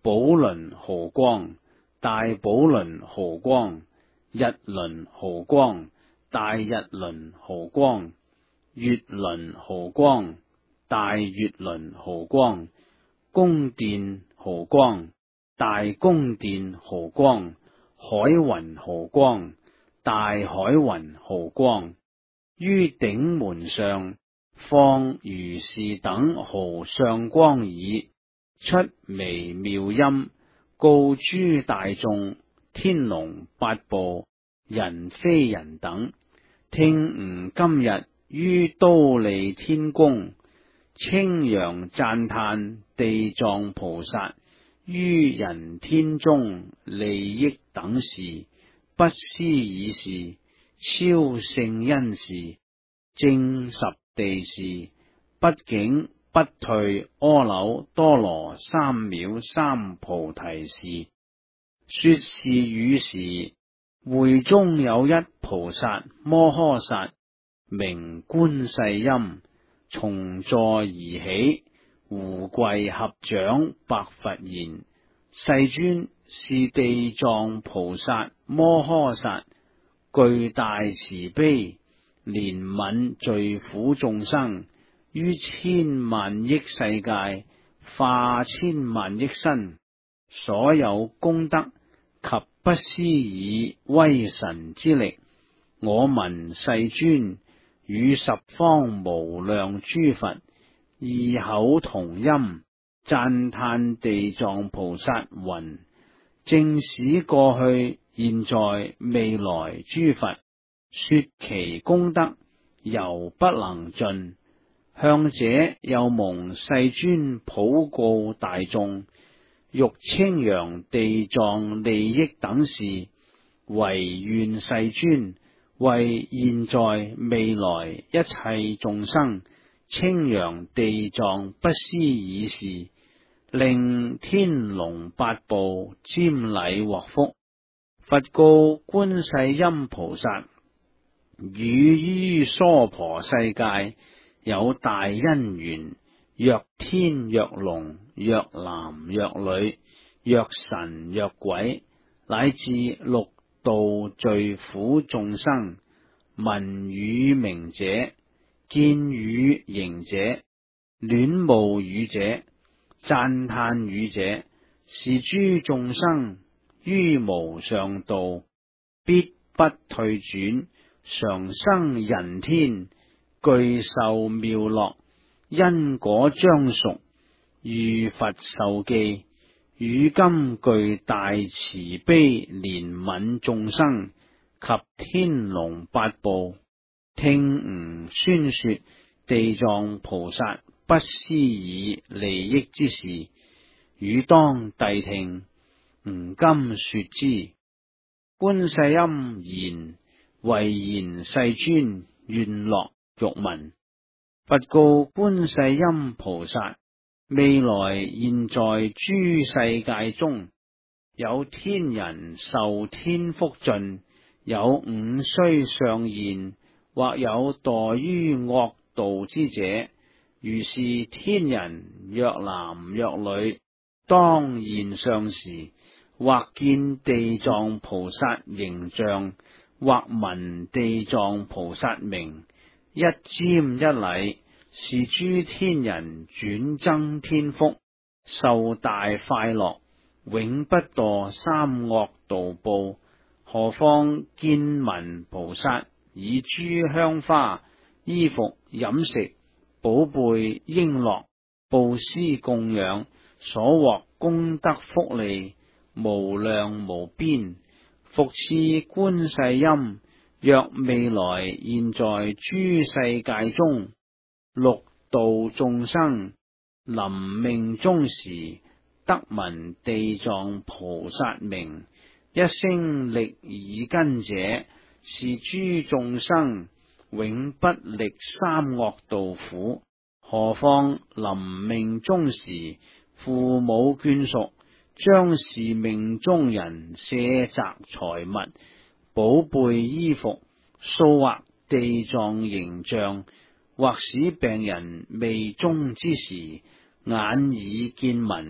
寶輪毫光、大寶輪毫光、日輪毫光、大日輪毫光、月輪毫光、大月輪毫光、宮殿毫光、大宮殿毫光、海雲毫光、大海雲毫光，於頂門上放如是等毫上光耳，出微妙音，告諸大眾，天龍八部、人非人等，聽吾今日於忉利天宮，稱揚讚歎地藏菩薩於人天中利益等事，不思議事，超勝恩事，正十地事，不境不退阿耨多羅三藐三菩提事。說是語時，會中有一菩薩摩訶薩，名觀世音，從座而起，胡跪合掌，白佛言：世尊，是地藏菩薩摩訶薩，具大慈悲，憐憫罪苦眾生，於千萬億世界化千萬億身，所有功德及不思議威神之力，我聞世尊與十方無量諸佛異口同音讚歎地藏菩薩云：正使過去現在未來諸佛說其功德猶不能盡，向者又蒙世尊普告大眾，欲稱揚地藏利益等事，唯願世尊為現在未來一切眾生稱揚地藏不思議事，令天龍八部瞻禮獲福。佛告觀世音菩薩：汝於娑婆世界有大因緣，若天若龍，若男若女，若神若鬼，乃至六道罪苦眾生，聞汝名者，見汝形者，戀慕汝者，讚歎汝者，是諸眾生於無上道必不退轉，常生人天，具受妙樂，因果將熟，如佛受記。汝今具大慈悲憐憫眾生及天龍八部，聽吾宣說地藏菩薩不思議利益之事，汝當諦聽，吾今說之。觀世音言：唯然世尊，願樂欲聞。佛告觀世音菩薩：未來現在諸世界中，有天人受天福盡，有五須相現，或有墮於惡道之者。如是天人若男若女，當現相時，或見地藏菩薩形象，或聞地藏菩薩名，一瞻一禮，是諸天人轉增天福，受大快樂，永不墮三惡道報。何況見聞菩薩以諸香花、衣服、飲食、寶貝、瓔珞、布施供養，所獲功德福利無量無邊。復次觀世音，若未來現在諸世界中，六道眾生臨命終時，得聞地藏菩薩名，一聲力耳根者，是諸眾生永不歷三惡道苦。何況臨命終時，父母眷屬將是命中人舍宅財物、寶貝衣服，塑畫地藏形象，或使病人未終之時，眼耳見聞，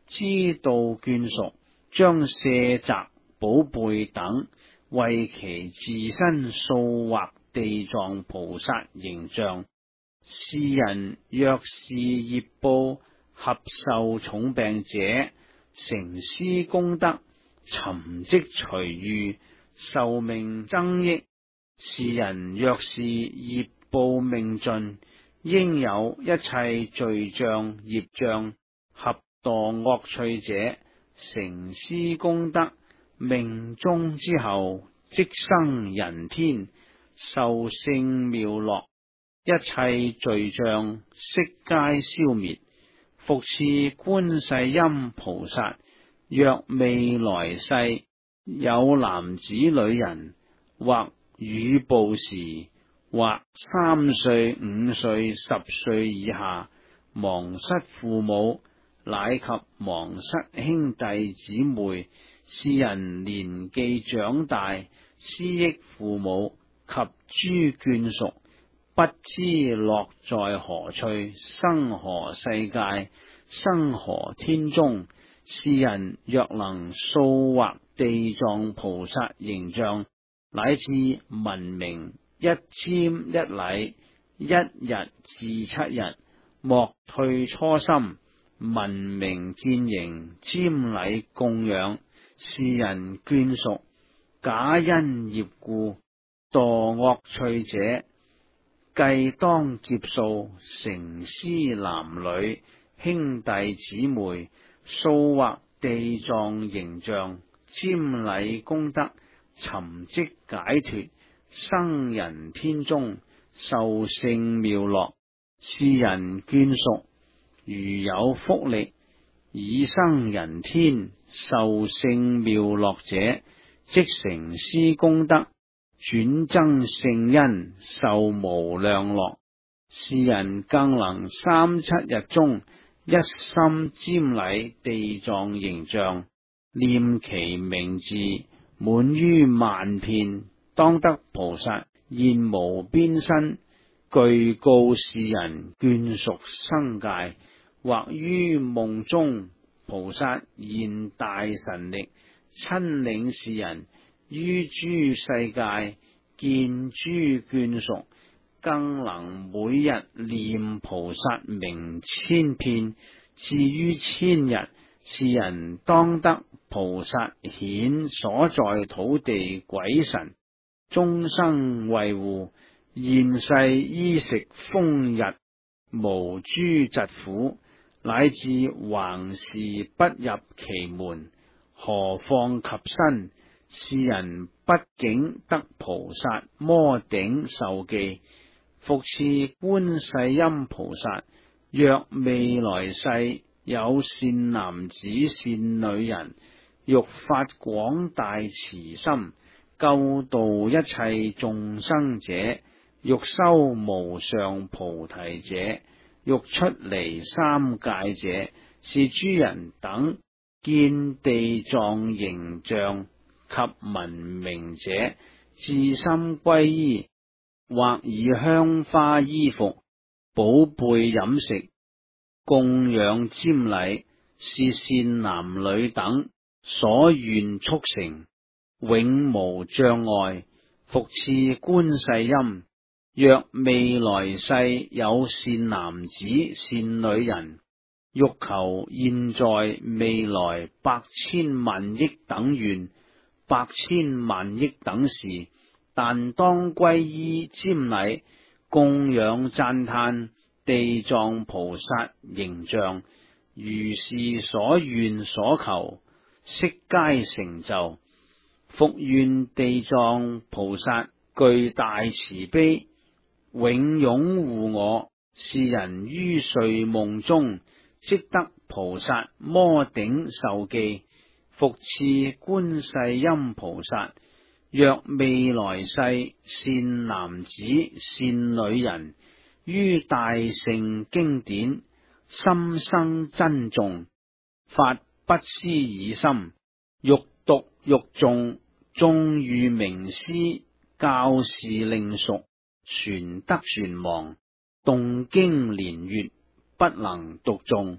知道眷屬，將舍宅寶貝等為其自身塑畫地藏菩薩形象。是人若是業報合受重病者，成施功德，尋即隨遇，壽命增益。是人若是業報命盡，應有一切罪障業障，合墮惡趣者，成施功德，命終之後即生人天，受勝妙樂，一切罪障悉皆消滅。復次觀世音菩薩，若未來世有男子女人，或乳哺時，或3歲、5歲、10歲以下，亡失父母，乃及亡失兄弟姊妹，是人年紀長大，思憶父母及諸眷屬，不知落在何趣，生何世界，生何天中。是人若能塑畫地藏菩薩形象，乃至聞名一瞻一禮，1日至7日，莫退初心，聞名見形，瞻禮供養。是人眷屬假因業故墮惡趣者，計當劫數，成施男女兄弟姊妹，塑畫地藏形象，瞻禮功德，尋即解脫，生人天中，受勝妙樂。是人眷屬如有福力，已生人天，受勝妙樂者，即成施功德，轉增聖恩，受無量樂。是人更能3、7日中，一心瞻禮地藏形象，念其名字，滿於萬遍，當得菩薩現無邊身，具告是人眷屬生界。或於夢中，菩薩現大神力，親領是人於諸世界見諸眷屬，更能每日念菩薩名1000遍，至於1000日，是人當得菩薩顯所在土地鬼神，終生衛護，現世衣食豐溢，無諸疾苦，乃至橫事不入其門，何況及身。是人不竟得菩薩摩頂受記。復次觀世音菩薩，若未來世有善男子善女人，欲發廣大慈心，救度一切眾生者，欲修無上菩提者，欲出離三界者，是諸人等見地藏形象及聞名者，至心皈依，或以香花衣服、寶貝飲食供養瞻禮，是善男女等所願速成，永無障礙。復次觀世音，若未來世有善男子善女人，欲求現在未來百千萬億等願，百千萬億等事，但當皈依瞻禮供養讚歎地藏菩薩形象，如是所願所求，悉皆成就。復願地藏菩薩具大慈悲，永擁護我。是人於睡夢中，即得菩薩摩頂受記。復次觀世音菩薩，若未來世善男子善女人，於大乘經典心生珍重，發不思議心，欲讀欲誦，縱遇名師教示令熟，傳得傳忘，動經年月不能讀誦。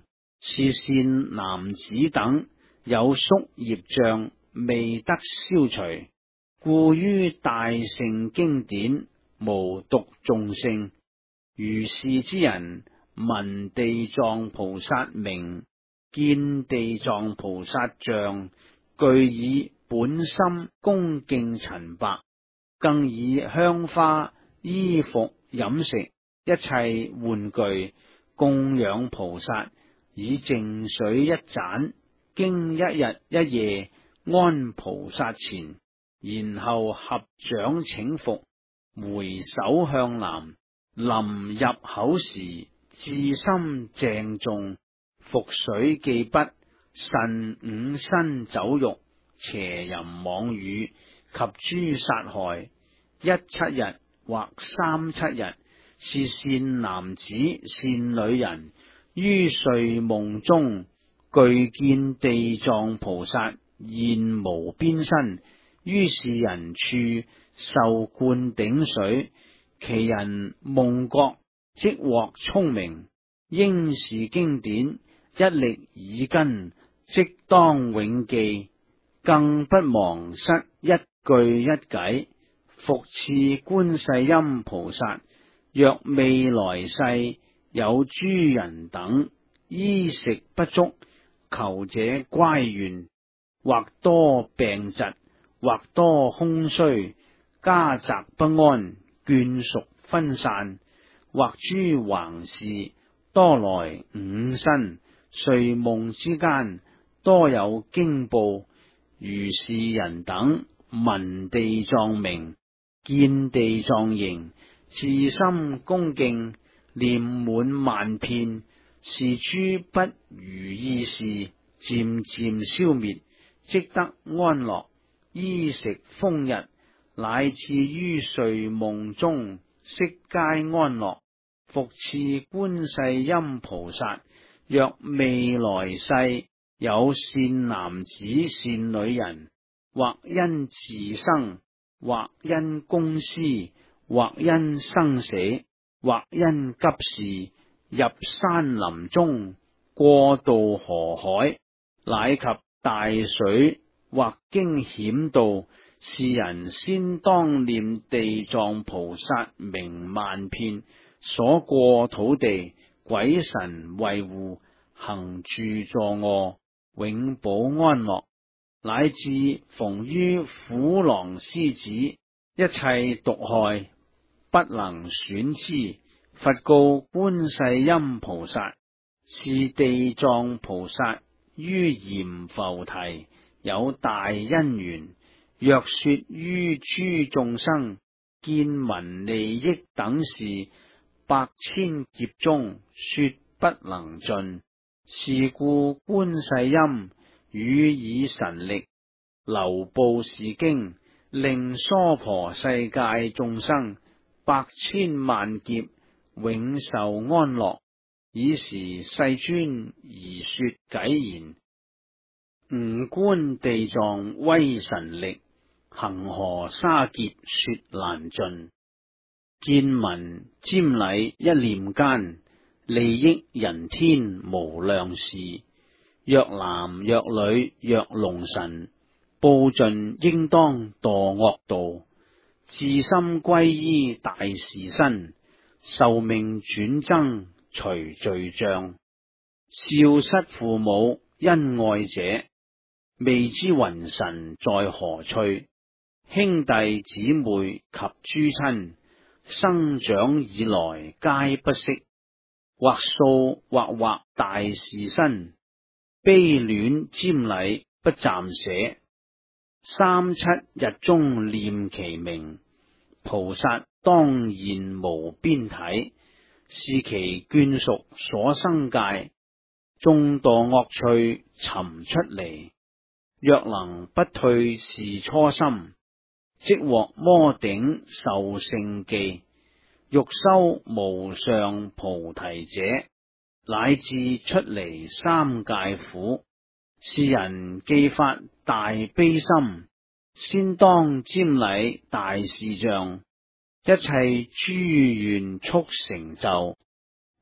是善男子等有宿業障未得消除，故於大乘經典無讀誦聖。如是之人，聞地藏菩薩名，見地藏菩薩像，具以本心恭敬陳白，更以香花、衣服、飲食、一切玩具供養菩薩，以淨水一盞，經一日一夜安菩薩前，然後合掌請服，回首向南。臨入口時，至心鄭重，服水既畢，慎五身酒肉、邪淫妄語及諸殺害，一七日或三七日，是善男子善女人於睡夢中具見地藏菩薩現無邊身，於是人處受灌頂水，其人夢覺即獲聰明，應是經典一力耳根，即當永記，更不忘失一句一偈。復次觀世音菩薩，若未來世有諸人等衣食不足，求者乖怨，或多病疾，或多空虛，家宅不安，眷屬分散，或諸橫事多來五身，睡夢之間多有驚怖。如是人等聞地藏名，見地藏形，自心恭敬，念滿萬遍，是諸不如意事漸漸消滅，即得安樂，衣食豐溢，乃至於睡夢中悉皆安樂。復次觀世音菩薩，若未來世有善男子善女人，或因自生，或因公私，或因生死，或因急事，入山林中，過渡河海，乃及大水，或經險道，是人先當念地藏菩薩名萬遍，所過土地鬼神衛護，行住坐臥，永保安樂，乃至逢於虎狼獅子，一切毒害不能損之。佛告觀世音菩薩：是地藏菩薩於閻浮提有大因緣，若說於諸眾生見聞利益等事，百千劫中說不能盡。是故觀世音予以神力，流布是經，令娑婆世界眾生百千萬劫永受安樂。以時世尊而說偈言：吾觀地藏威神力，恒河沙劫說難盡。見聞瞻禮一念間，利益人天無量事。若男若女若龍神，報盡應當墮惡道。自心歸依大士身，壽命轉增除罪障。少失父母恩愛者，未知雲神在何趣。兄弟姊妹及諸親，生長以來皆不識。或素或惑大士身，悲戀瞻禮不暫捨。三七日中念其名，菩薩當現無邊體。是其眷屬所生界，眾墮惡趣尋出離。若能不退是初心，即獲摩頂受勝記。欲修無上菩提者，乃至出離三界苦。是人既發大悲心，先當瞻禮大士像，一切諸願速成就。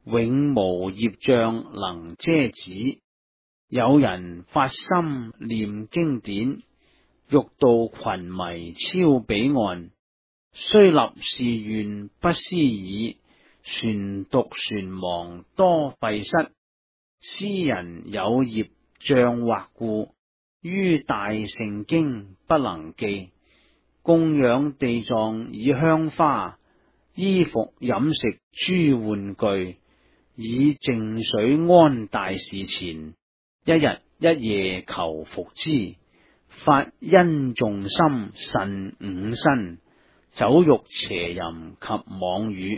永無業障能遮止。有人發心念經典，欲度群迷超彼岸。雖立是願不思議，船獨船亡多廢失。斯人有業障惑故，於大乘經不能記。供養地藏以香花，衣服飲食諸玩具，以淨水安大事前。一日一夜求復之，發殷重心慎五身。酒肉邪淫及妄語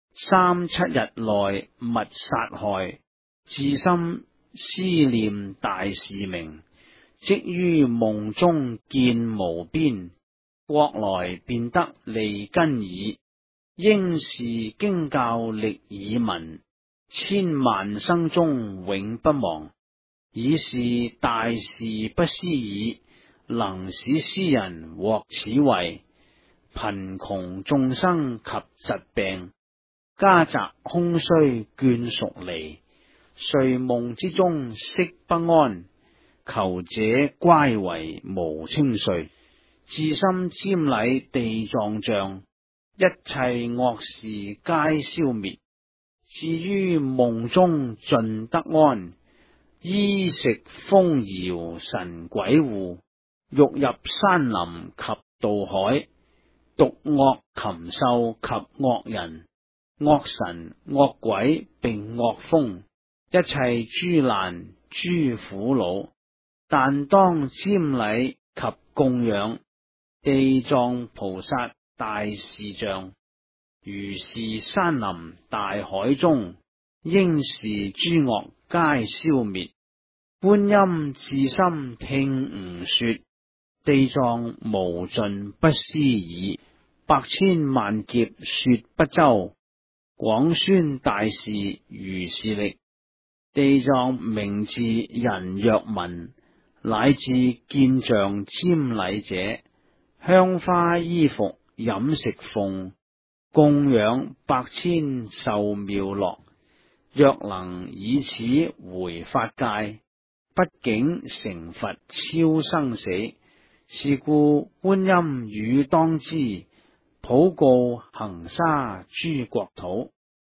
，3-7日內勿殺害。自心思念大事明，即於夢中見無邊。國來便得利根耳，應是經教歷耳聞，千萬生中永不忘。以是大事不思議，能使斯人獲此惠。貧窮眾生及疾病，家宅空虛眷屬離。睡夢之中悉不安，求者乖為無清睡。自心瞻禮地藏像，一切惡事皆消滅。至於夢中盡得安，衣食豐饒神鬼護。欲入山林及渡海，毒惡禽獸及惡人、惡神惡鬼並惡風，一切諸難諸苦惱，但當瞻禮及供養地藏菩薩大士像。如是山林大海中，應是諸惡皆消滅。觀音自心聽吾說，地藏無盡不思議。百千萬劫說不周，廣宣大事如是力。地藏名字人若聞，乃至見像瞻禮者，香花衣服飲食奉，供養百千壽妙樂。若能以此回法界，不竟成佛超生死。是故觀音語當知，普告行沙諸國土。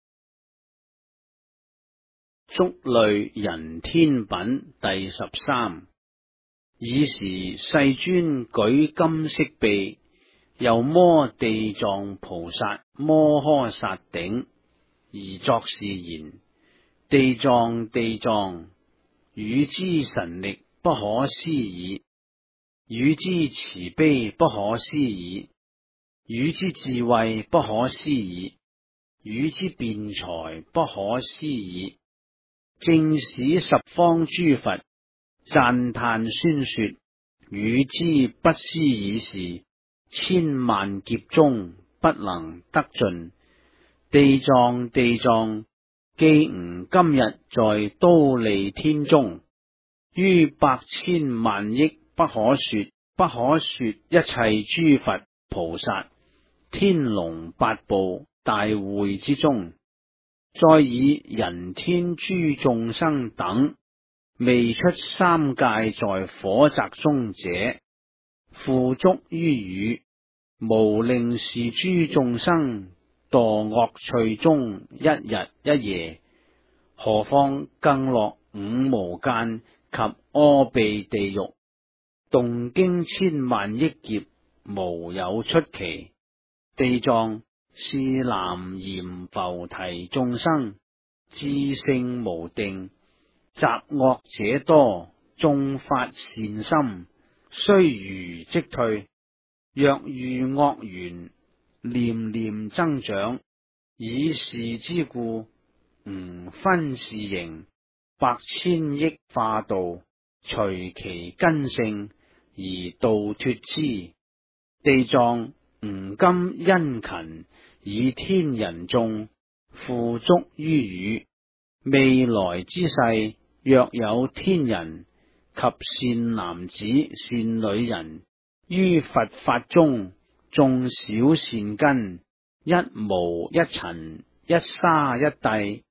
足類人天品第13。爾時世尊舉金色臂，由摩地藏菩薩摩訶薩頂，而作是言：地藏地藏，汝之神力不可思議，汝之慈悲不可思議，汝之智慧不可思議，汝之辯才不可思議。正使十方諸佛讚歎宣說，汝之不思議事，千萬劫中不能得盡。地藏地藏，記吾今日在忉利天中，於百千萬億不可說一切諸佛菩薩天龍八部大會之中，再以人天諸眾生等未出三界在火宅中者，付囑於汝，無令是諸眾生墮惡趣中一日一夜，何況更落五無間及阿鼻地獄，動經千萬億劫，無有出期。地藏，是南閻浮提眾生，智性無定，習惡者多，縱發善心，須臾即退。若遇惡緣，念念增長。以是之故，吾分是形，百千億化度，隨其根性而度脫之。地藏，吾今殷勤，以天人眾付囑於汝。未來之世，若有天人及善男子善女人，於佛法中種小善根，一毛一塵一沙一蒂，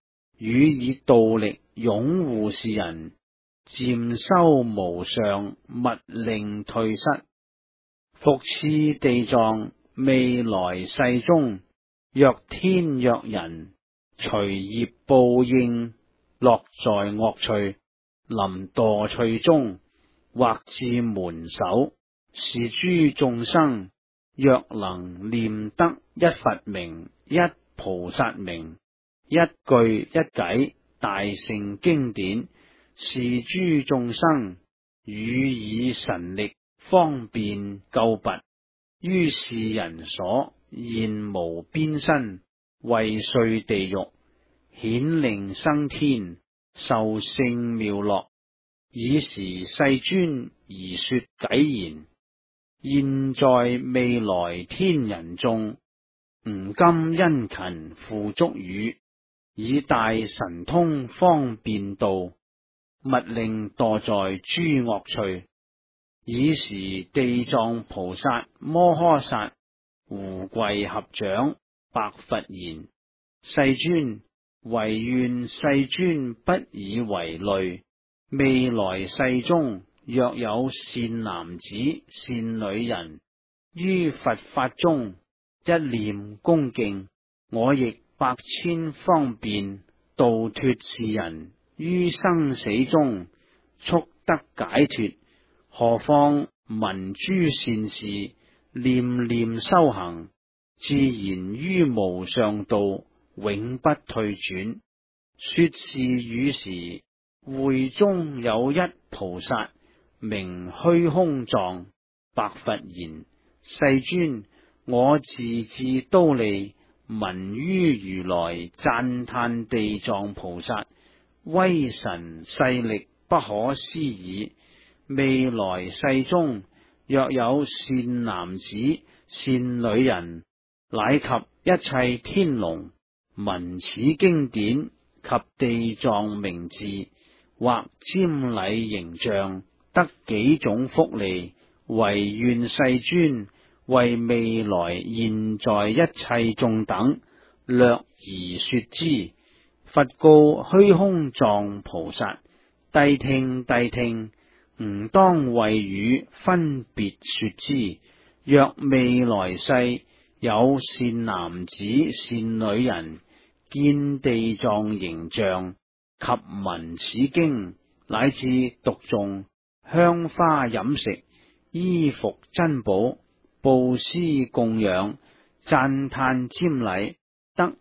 予以道力擁護是人，漸修無上，勿令退失。復次地藏，未來世中，若天若人，隨業報應，落在惡趣，臨墮趣中，或至門首，是諸眾生，若能念得一佛名，一菩薩名，一句一偈大乘經典，是諸眾生予以神力方便救拔，於是人所現無邊身，為碎地獄，顯令生天，受勝妙樂。以時世尊而說偈言：現在未來天人眾，吾今殷勤付囑語，以大神通方便度，勿令墮在諸惡趣。以時地藏菩薩摩訶薩胡跪合掌，白佛言：世尊，唯願世尊不以為累。未來世中，若有善男子、善女人，於佛法中一念恭敬，我亦百千方便度脫是人，於生死中速得解脫。何況聞諸善事，念念修行，自然於無上道，永不退轉。說是語時，會中有一菩薩，名虛空藏。白佛言：世尊，我自至都利，聞於如來讚歎地藏菩薩威神勢力不可思議。未來世中，若有善男子、善女人，乃及一切天龍，聞此經典及地藏名字，或瞻禮形象，得幾種福利，唯願世尊為未來現在一切眾等略而說之。佛告虛空藏菩薩：諦聽諦聽，吾當為汝分別說之。若未來世有善男子、善女人，見地藏形象及聞此經，乃至讀誦香花飲食、衣服珍寶、布施供養、讚歎瞻禮，得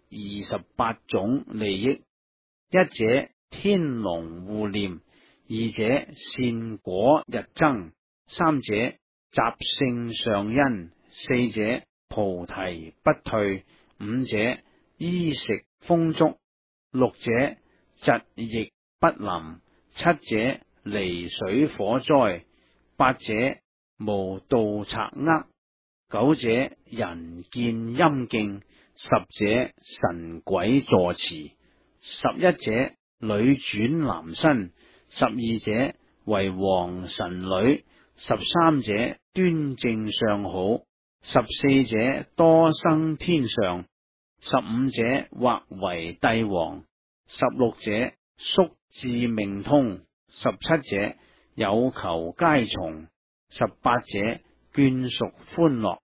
28種利益。一者天龍護念，二者善果日增，三者習聖上因，四者菩提不退，五者衣食豐足，六者疾疫不臨，七者離水火災，八者無盜賊厄，九者人見陰敬，十者神鬼助持，11者女轉男身，12者為王神女，13者端正相好，14者多生天上，15者或為帝王，16者宿智命通，17者有求皆從，18者眷屬歡樂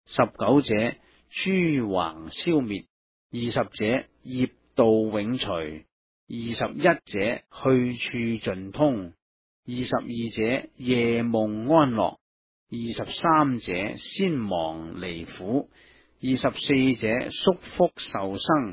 ，19者諸橫消滅，20者業道永除，21者去處盡通，22者夜夢安樂，23者先亡離苦，24者宿福受生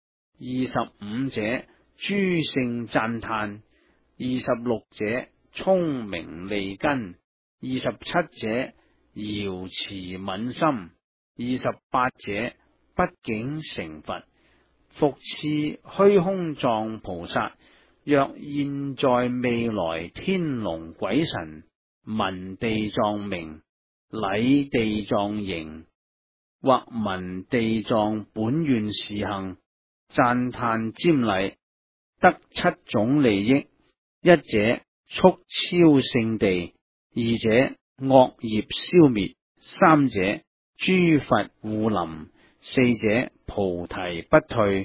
，25者諸聖讚歎，26者聰明利根，27者瑤池敏心，28者不竟成佛。復次虛空藏菩薩，若現在未來天龍鬼神聞地藏名，禮地藏形，或聞地藏本願事行，讚歎瞻禮，得7種利益。一者速超勝地，二者惡業消滅，三者諸佛護臨，四者菩提不退，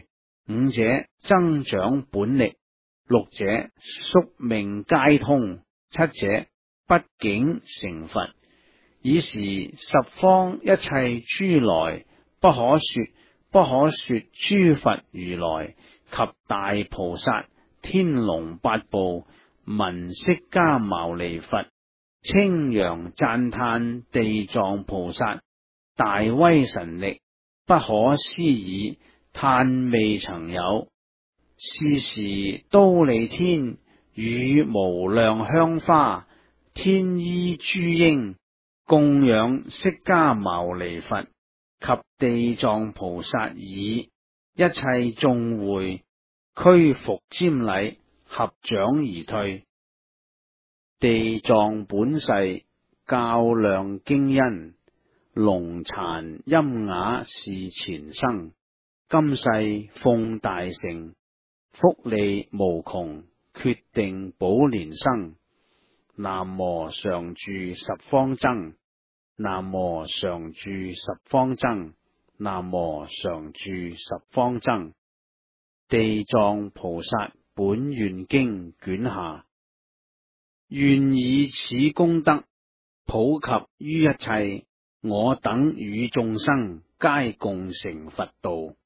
五者增長本力，六者宿命皆通，七者不竟成佛。以是十方一切諸來，不可說諸佛如來及大菩薩天龍八部聞釋迦牟尼佛，稱揚讚歎地藏菩薩大威神力，不可思議，歎未曾有。是時忉利天與無量香花，天衣諸鷹，供養釋迦牟尼佛及地藏菩薩已，一切眾會屈服瞻禮，合掌而退。地藏本誓較量驚欣，龍殘陰啞是前生，今世奉大乘，福利無窮，決定寶蓮生。南無常住十方僧，南無常住十方僧，南無常住十方僧。地藏菩薩本願經卷下，願以此功德普及於一切，我等與眾生皆共成佛道。